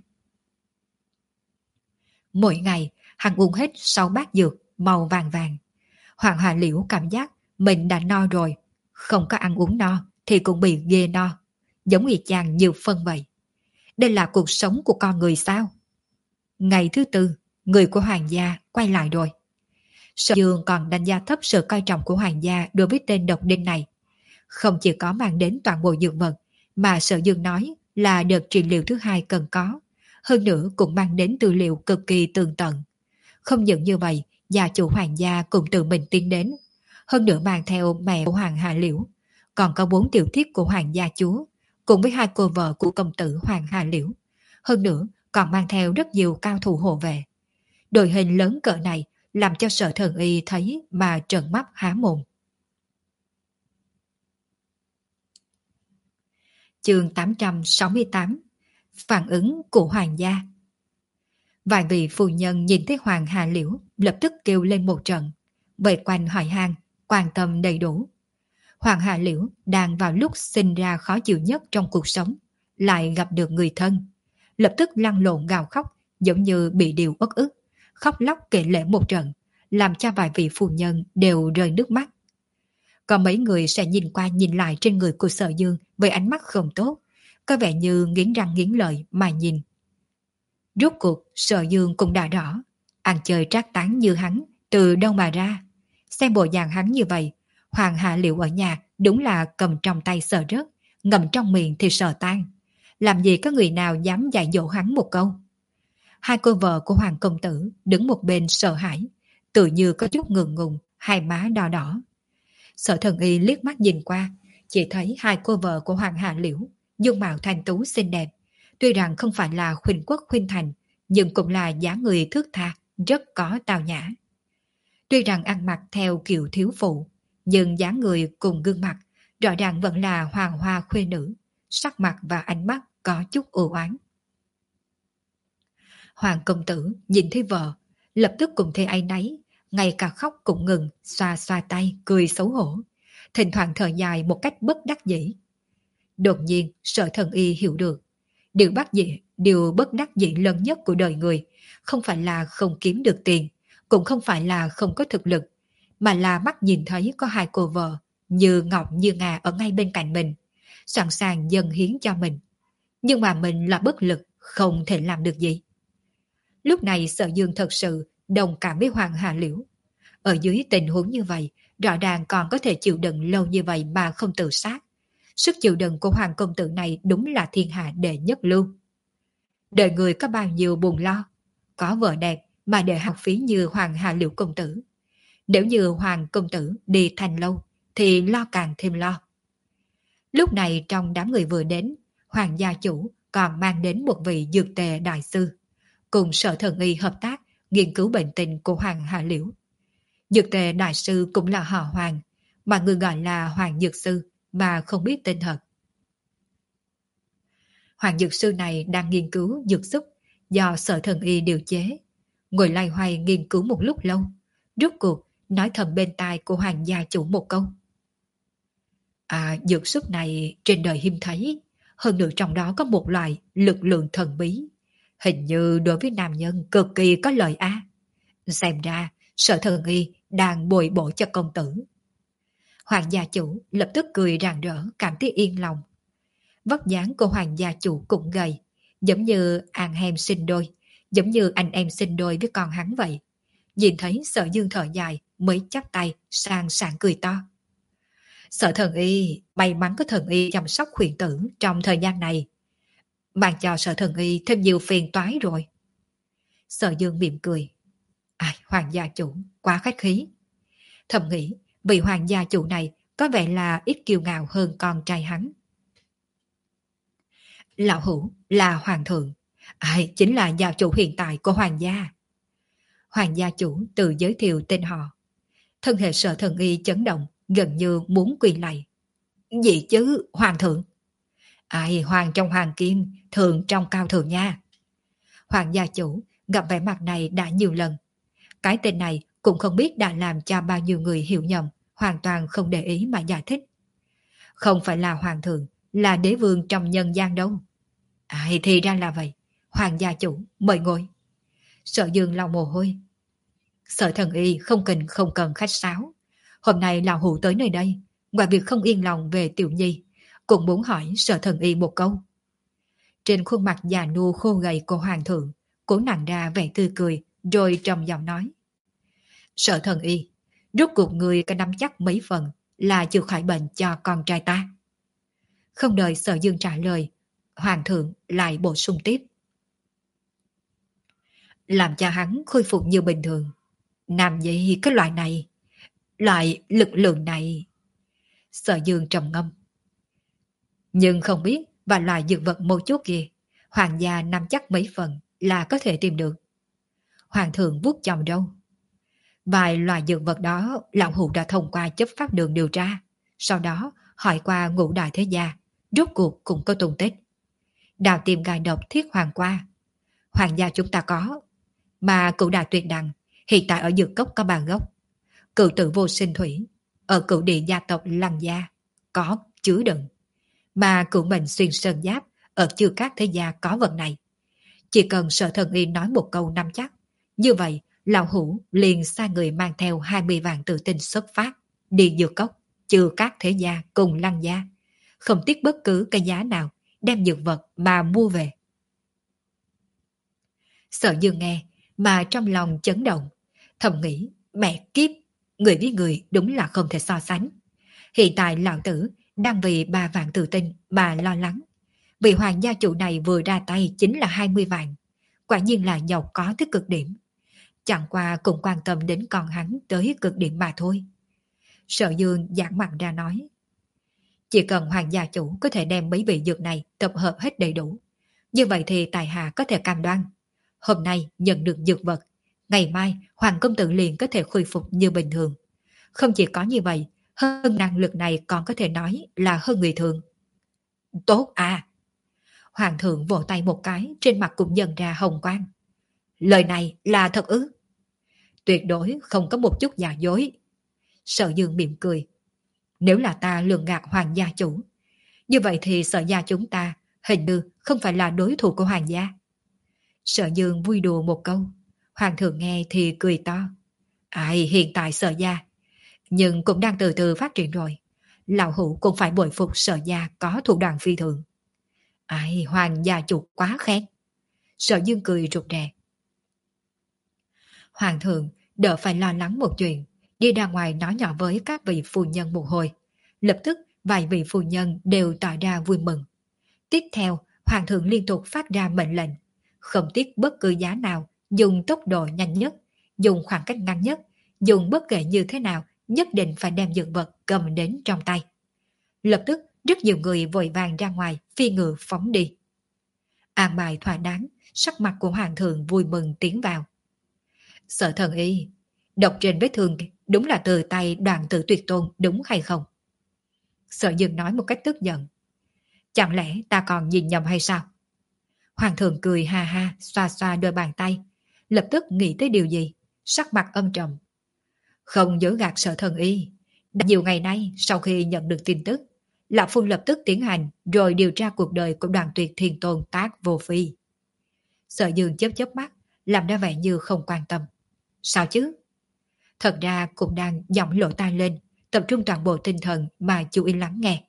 Speaker 1: Mỗi ngày hắn uống hết sáu bát dược màu vàng vàng. Hoàng Hà Liễu cảm giác mình đã no rồi, không có ăn uống no thì cũng bị ghê no, giống y chang nhiều phân vậy. Đây là cuộc sống của con người sao? Ngày thứ tư, người của Hoàng gia quay lại rồi. Sở Dương còn đánh giá thấp sự coi trọng của Hoàng gia đối với tên độc đinh này. Không chỉ có mang đến toàn bộ dược vật mà Sở Dương nói là đợt trị liệu thứ hai cần có, hơn nữa cũng mang đến tư liệu cực kỳ tường tận. Không những như vậy, gia chủ Hoàng gia cũng tự mình tiến đến, hơn nữa mang theo mẹ của Hoàng Hà Liễu, còn có bốn tiểu thiếp của Hoàng gia chúa, cùng với hai cô vợ của công tử Hoàng Hà Liễu, hơn nữa còn mang theo rất nhiều cao thủ hộ vệ. Đội hình lớn cỡ này làm cho Sở Thần Y thấy mà trợn mắt há mồm. Chương tám trăm sáu mươi tám. Phản ứng của Hoàng gia. Vài vị phu nhân nhìn thấy Hoàng Hà Liễu lập tức kêu lên một trận, vây quanh hỏi han, quan tâm đầy đủ. Hoàng Hà Liễu đang vào lúc sinh ra khó chịu nhất trong cuộc sống, lại gặp được người thân, lập tức lăn lộn gào khóc, giống như bị điều uất ức, khóc lóc kể lể một trận, làm cho vài vị phu nhân đều rơi nước mắt. Có mấy người sẽ nhìn qua nhìn lại trên người của Sở Dương với ánh mắt không tốt, có vẻ như nghiến răng nghiến lợi mà nhìn. Rốt cuộc Sở Dương cũng đã rõ, ăn chơi trác tán như hắn từ đâu mà ra. Xem bộ dạng hắn như vậy, Hoàng Hạ Liễu ở nhà đúng là cầm trong tay sợ rớt, ngậm trong miệng thì sợ tan. Làm gì có người nào dám dạy dỗ hắn một câu. Hai cô vợ của Hoàng công tử đứng một bên sợ hãi, tự như có chút ngượng ngùng, hai má đỏ đỏ. Sở Thần Y liếc mắt nhìn qua, chỉ thấy hai cô vợ của Hoàng Hạ Liễu dung mạo thanh tú xinh đẹp, tuy rằng không phải là khuynh quốc khuynh thành, nhưng cũng là dáng người thước tha, rất có tào nhã. Tuy rằng ăn mặc theo kiểu thiếu phụ, nhưng dáng người cùng gương mặt rõ ràng vẫn là hoàng hoa khuê nữ, sắc mặt và ánh mắt có chút u oán. Hoàng công tử nhìn thấy vợ, lập tức cùng thấy áy náy, ngay cả khóc cũng ngừng, xoa xoa tay, cười xấu hổ, thỉnh thoảng thở dài một cách bất đắc dĩ. Đột nhiên, Sở Thần Y hiểu được, điều bất dĩ, điều bất đắc dĩ lớn nhất của đời người, không phải là không kiếm được tiền, cũng không phải là không có thực lực, mà là mắt nhìn thấy có hai cô vợ, như ngọc như ngà ở ngay bên cạnh mình, sẵn sàng dâng hiến cho mình. Nhưng mà mình là bất lực, không thể làm được gì. Lúc này Sở Dương thật sự đồng cảm với Hoàng Hà Liễu. Ở dưới tình huống như vậy, rõ ràng còn có thể chịu đựng lâu như vậy mà không tự sát. Sức chịu đựng của Hoàng công tử này đúng là thiên hạ đệ nhất lưu. Đời người có bao nhiêu buồn lo, có vợ đẹp mà để học phí như Hoàng Hà Liễu công tử. Nếu như Hoàng công tử đi thành lâu thì lo càng thêm lo. Lúc này trong đám người vừa đến, Hoàng gia chủ còn mang đến một vị dược tề đại sư, cùng Sở Thần Y hợp tác nghiên cứu bệnh tình của Hoàng Hà Liễu. Dược tề đại sư cũng là họ Hoàng, mà người gọi là Hoàng Dược Sư mà không biết tên thật. Hoàng Dược Sư này đang nghiên cứu dược xúc do Sở Thần Y điều chế, ngồi loay hoay nghiên cứu một lúc lâu, rốt cuộc nói thầm bên tai của Hoàng gia chủ một câu. À, dược xúc này trên đời hiếm thấy, hơn nữa trong đó có một loại lực lượng thần bí, hình như đối với nam nhân cực kỳ có lợi á. Xem ra Sở Thần Y đang bồi bổ cho công tử. Hoàng gia chủ lập tức cười rạng rỡ, cảm thấy yên lòng. Vóc dáng của Hoàng gia chủ cũng gầy, giống như anh em sinh đôi, giống như anh em sinh đôi với con hắn vậy. Nhìn thấy Sở Dương thở dài mới chắp tay sang sảng cười to. Sở Thần Y may mắn có Thần Y chăm sóc huyền tử trong thời gian này, mang cho Sở Thần Y thêm nhiều phiền toái rồi. Sở Dương mỉm cười. Ai, Hoàng gia chủ quá khách khí. Thầm nghĩ vị Hoàng gia chủ này có vẻ là ít kiêu ngạo hơn con trai hắn. Lão hữu là Hoàng thượng, ai chính là gia chủ hiện tại của Hoàng gia. Hoàng gia chủ tự giới thiệu tên họ. Thân hệ Sở Thần Y chấn động, gần như muốn quỳ lạy. Gì chứ, Hoàng thượng? Ai, Hoàng trong Hoàng kim, thượng trong cao thượng nha. Hoàng gia chủ gặp vẻ mặt này đã nhiều lần. Cái tên này cũng không biết đã làm cho bao nhiêu người hiểu nhầm, hoàn toàn không để ý mà giải thích. Không phải là Hoàng thượng, là đế vương trong nhân gian đâu. Ai, thì ra là vậy. Hoàng gia chủ, mời ngồi. Sở Dương lau mồ hôi. Sở Thần Y không cần không cần khách sáo. Hôm nay lão hữu tới nơi đây, ngoài việc không yên lòng về Tiểu Nhi, cũng muốn hỏi Sở Thần Y một câu. Trên khuôn mặt già nua khô gầy của Hoàng thượng, cố nặng ra vẻ tươi cười, rồi trầm giọng nói. Sở Thần Y, rốt cuộc người có nắm chắc mấy phần là chữa khỏi bệnh cho con trai ta? Không đợi Sở Dương trả lời, Hoàng thượng lại bổ sung tiếp. Làm cho hắn khôi phục như bình thường. Làm gì cái loại này? Loại lực lượng này? Sở Dương trầm ngâm. Nhưng không biết và loại dược vật một chút kia, Hoàng gia nắm chắc mấy phần là có thể tìm được. Hoàng thượng vuốt chồng râu. Vài loại dược vật đó lão hữu đã thông qua chấp pháp đường điều tra, sau đó hỏi qua ngũ đại thế gia, rốt cuộc cũng có tung tích. Đào tìm gai độc thiết hoàng qua, Hoàng gia chúng ta có, mà cửu đại tuyệt đằng hiện tại ở dược cốc có ba gốc. Cửu tử vô sinh thủy ở cửu địa gia tộc Lăng gia có chứa đựng, mà cửu mệnh xuyên sơn giáp ở chư các thế gia có vật này. Chỉ cần Sở Thần Y nói một câu nắm chắc, như vậy lão hữu liền sai người mang theo hai mươi vạn tự tin xuất phát, đi dược cốc, chư các thế gia cùng Lăng gia, không tiếc bất cứ cái giá nào, đem dược vật mà mua về. Sở Dương nghe mà trong lòng chấn động, thầm nghĩ mẹ kiếp, người với người đúng là không thể so sánh. Hiện tại lão tử đang vì ba vạn tự tin mà lo lắng. Vị Hoàng gia chủ này vừa ra tay chính là hai mươi vạn, quả nhiên là giàu có tới cực điểm. Chẳng qua cũng quan tâm đến con hắn tới cực điểm mà thôi. Sở Dương giãn mặt ra nói. Chỉ cần Hoàng gia chủ có thể đem mấy vị dược này tập hợp hết đầy đủ, như vậy thì tài hạ có thể cam đoan. Hôm nay nhận được dược vật, ngày mai Hoàng công tử liền có thể khôi phục như bình thường. Không chỉ có như vậy, hơn năng lực này còn có thể nói là hơn người thường. Tốt à! Hoàng thượng vỗ tay một cái, trên mặt cũng dần ra hồng quang. Lời này là thật ư? Tuyệt đối không có một chút giả dối. Sở Dương mỉm cười. Nếu là ta lường gạt Hoàng gia chủ, như vậy thì Sở gia chúng ta hình như không phải là đối thủ của Hoàng gia. Sở Dương vui đùa một câu. Hoàng thượng nghe thì cười to. Ai, hiện tại Sở gia, nhưng cũng đang từ từ phát triển rồi. Lão hữu cũng phải bội phục Sở gia có thủ đoạn phi thường. Ai, Hoàng gia chủ quá khen. Sở Dương cười rụt rè. Hoàng thượng đỡ phải lo lắng một chuyện, đi ra ngoài nói nhỏ với các vị phu nhân một hồi. Lập tức vài vị phu nhân đều tỏ ra vui mừng. Tiếp theo, Hoàng thượng liên tục phát ra mệnh lệnh, không tiếc bất cứ giá nào, dùng tốc độ nhanh nhất, dùng khoảng cách ngắn nhất, dùng bất kể như thế nào, nhất định phải đem dược vật cầm đến trong tay. Lập tức rất nhiều người vội vàng ra ngoài, phi ngựa phóng đi. An bài thỏa đáng, sắc mặt của hoàng thượng vui mừng tiến vào. Sở Thần Y, độc trên vết thương đúng là từ tay Đoàn Tử Tuyệt Tôn đúng hay không? Sở Dương nói một cách tức giận. Chẳng lẽ ta còn nhìn nhầm hay sao? Hoàng thượng cười ha ha, xoa xoa đôi bàn tay, lập tức nghĩ tới điều gì, sắc mặt âm trầm. Không dối gạt Sở Thần Y, đã nhiều ngày nay sau khi nhận được tin tức, Lão Phu lập tức tiến hành rồi điều tra cuộc đời của Đoàn Tuyệt Thiên Tôn Tác Vô Phi. Sở Dương chớp chớp mắt, làm ra vẻ như không quan tâm. Sao chứ? Thật ra cũng đang giọng lộ tai lên, tập trung toàn bộ tinh thần mà chú ý lắng nghe.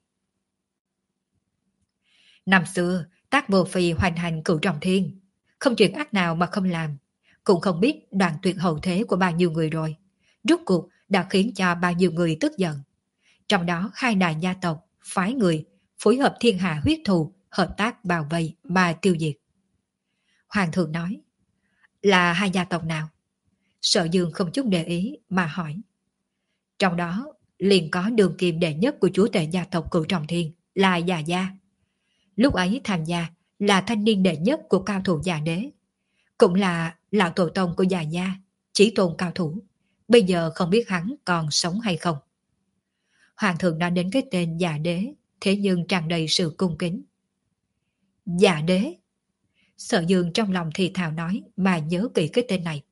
Speaker 1: Năm xưa, Tác Vô Phi hoành hành cửu trọng thiên, không chuyện ác nào mà không làm, cũng không biết Đoàn Tuyệt hậu thế của bao nhiêu người rồi. Rốt cuộc đã khiến cho bao nhiêu người tức giận. Trong đó hai đại gia tộc, phái người, phối hợp thiên hạ huyết thù, hợp tác bảo vệ mà tiêu diệt. Hoàng thượng nói, là hai gia tộc nào? Sở Dương không chút để ý mà hỏi. Trong đó liền có đường kim đệ nhất của chúa tể gia tộc Cửu Trọng Thiên là Già Gia. Lúc ấy tham gia là thanh niên đệ nhất của cao thủ Già Đế, cũng là lão tổ tông của Già Gia, chỉ tôn cao thủ. Bây giờ không biết hắn còn sống hay không. Hoàng thượng đã đến cái tên Già Đế, thế nhưng tràn đầy sự cung kính. Già Đế. Sở Dương trong lòng thì thào nói mà nhớ kỹ cái tên này.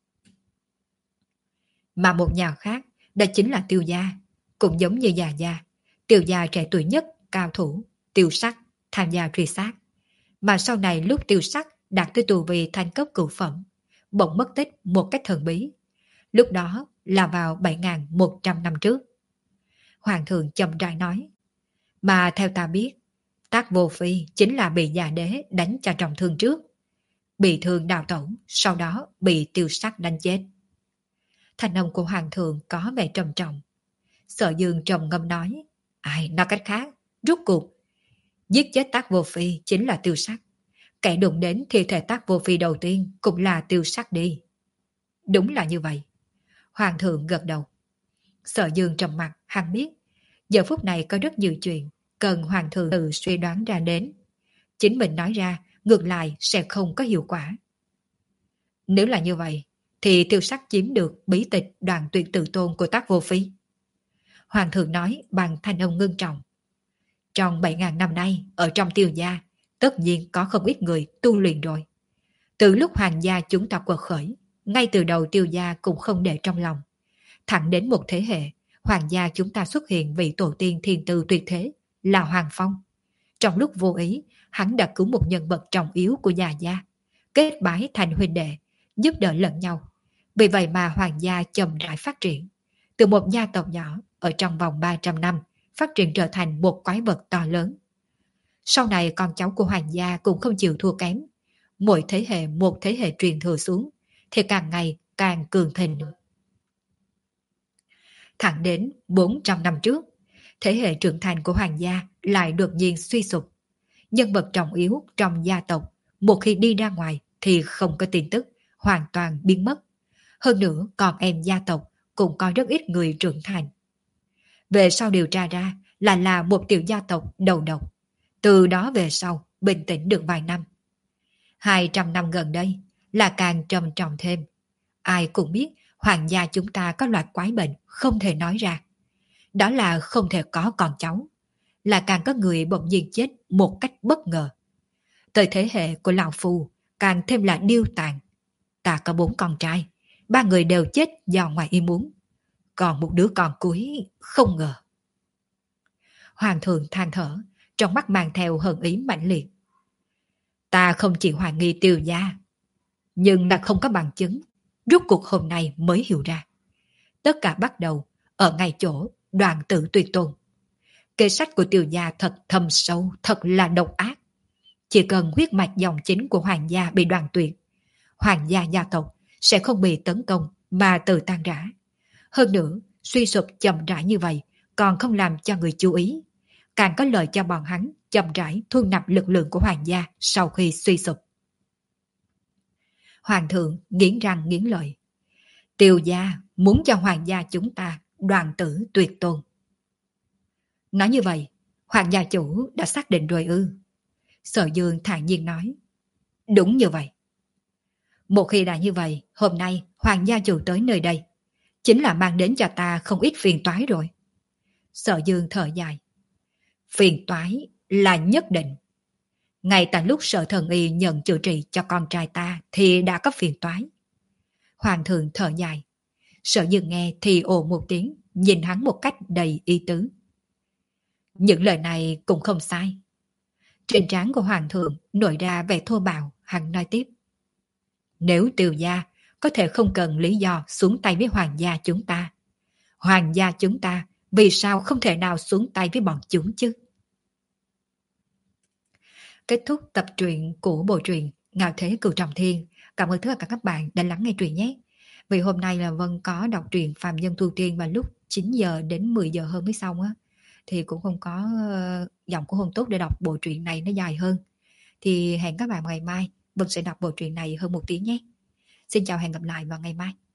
Speaker 1: Mà một nhà khác, đó chính là Tiêu Gia, cũng giống như Già Gia. Tiêu Gia trẻ tuổi nhất, cao thủ, Tiêu Sắc, tham gia truy sát. Mà sau này lúc Tiêu Sắc đạt tới tù vì thanh cấp cửu phẩm, bỗng mất tích một cách thần bí. Lúc đó là vào bảy nghìn một trăm năm trước. Hoàng thượng chậm rãi nói, mà theo ta biết, Tác Vô Phi chính là bị Già Đế đánh cho trọng thương trước, bị thương đào tẩu, sau đó bị Tiêu Sắc đánh chết. Thanh âm của hoàng thượng có vẻ trầm trọng. Sở Dương trầm ngâm nói, ai nói cách khác, rốt cuộc giết chết Tác Vô Phi chính là Tiêu Sắc. Kẻ đụng đến thi thể Tác Vô Phi đầu tiên cũng là Tiêu Sắc đi. Đúng là như vậy. Hoàng thượng gật đầu. Sở Dương trầm mặt, hắn biết giờ phút này có rất nhiều chuyện cần hoàng thượng tự suy đoán ra đến. Chính mình nói ra ngược lại sẽ không có hiệu quả. Nếu là như vậy thì Tiêu Sắc chiếm được bí tịch Đoàn Tuyệt Tự Tôn của Tác Vô Phi. Hoàng thượng nói bằng thanh âm ngưng trọng. Trong bảy nghìn năm nay ở trong Tiêu gia tất nhiên có không ít người tu luyện rồi. Từ lúc hoàng gia chúng ta quật khởi, ngay từ đầu Tiêu gia cũng không để trong lòng. Thẳng đến một thế hệ, hoàng gia chúng ta xuất hiện vị tổ tiên thiên tư tuyệt thế là Hoàng Phong. Trong lúc vô ý, hắn đã cứu một nhân vật trọng yếu của Già gia, kết bái thành huynh đệ, giúp đỡ lẫn nhau. Vì vậy mà hoàng gia chậm rãi phát triển. Từ một gia tộc nhỏ, ở trong vòng ba trăm năm, phát triển trở thành một quái vật to lớn. Sau này con cháu của hoàng gia cũng không chịu thua kém. Mỗi thế hệ một thế hệ truyền thừa xuống, thì càng ngày càng cường thịnh. Thẳng đến bốn trăm năm trước, thế hệ trưởng thành của hoàng gia lại đột nhiên suy sụp. Nhân vật trọng yếu trong gia tộc, một khi đi ra ngoài thì không có tin tức, hoàn toàn biến mất. Hơn nữa còn em gia tộc cũng có rất ít người trưởng thành. Về sau điều tra ra là là một tiểu gia tộc đầu độc. Từ đó về sau bình tĩnh được vài năm. Hai trăm năm gần đây là càng trầm trọng thêm. Ai cũng biết hoàng gia chúng ta có loại quái bệnh không thể nói ra. Đó là không thể có con cháu. Là càng có người bỗng nhiên chết một cách bất ngờ. Tới thế hệ của lão phu càng thêm là điêu tàn. Ta có bốn con trai, ba người đều chết do ngoài ý muốn. Còn một đứa con cuối không ngờ. Hoàng thượng than thở, trong mắt mang theo hận ý mãnh liệt. Ta không chỉ hoài nghi Tiêu gia, nhưng đã không có bằng chứng. Rốt cuộc hôm nay mới hiểu ra. Tất cả bắt đầu ở ngay chỗ Đoàn Tử Tuyệt Tôn. Kế sách của Tiêu gia thật thâm sâu, thật là độc ác. Chỉ cần huyết mạch dòng chính của hoàng gia bị đoạn tuyệt, hoàng gia gia tộc sẽ không bị tấn công mà tự tan rã. Hơn nữa, suy sụp chậm rãi như vậy còn không làm cho người chú ý, càng có lợi cho bọn hắn chậm rãi thu nạp lực lượng của hoàng gia sau khi suy sụp. Hoàng thượng nghiến răng nghiến lợi. Tiêu gia muốn cho hoàng gia chúng ta Đoàn Tử Tuyệt Tôn. Nói như vậy, Hoàng gia chủ đã xác định rồi ư? Sở Dương thản nhiên nói. Đúng như vậy. Một khi đã như vậy, hôm nay Hoàng gia chủ tới nơi đây, chính là mang đến cho ta không ít phiền toái rồi. Sở Dương thở dài. Phiền toái là nhất định. Ngay tại lúc Sở Thần Y nhận chữa trị cho con trai ta thì đã có phiền toái. Hoàng thượng thở dài. Sở Dương nghe thì ồ một tiếng, nhìn hắn một cách đầy ý tứ. Những lời này cũng không sai. Trên trán của Hoàng thượng nổi ra vẻ thô bạo, hắn nói tiếp. Nếu Tiều gia có thể không cần lý do xuống tay với Hoàng gia chúng ta, Hoàng gia chúng ta vì sao không thể nào xuống tay với bọn chúng chứ? Kết thúc tập truyện của bộ truyện Ngạo Thế Cửu Trọng Thiên. Cảm ơn tất cả các bạn đã lắng nghe truyện nhé. Vì hôm nay là Vân có đọc truyện Phàm Nhân Tu Tiên vào lúc chín giờ đến mười giờ hơn mới xong á, thì cũng không có giọng của Hồn tốt để đọc bộ truyện này nó dài hơn. Thì hẹn các bạn ngày mai Vân sẽ đọc bộ truyện này hơn một tiếng nhé. Xin chào, hẹn gặp lại vào ngày mai.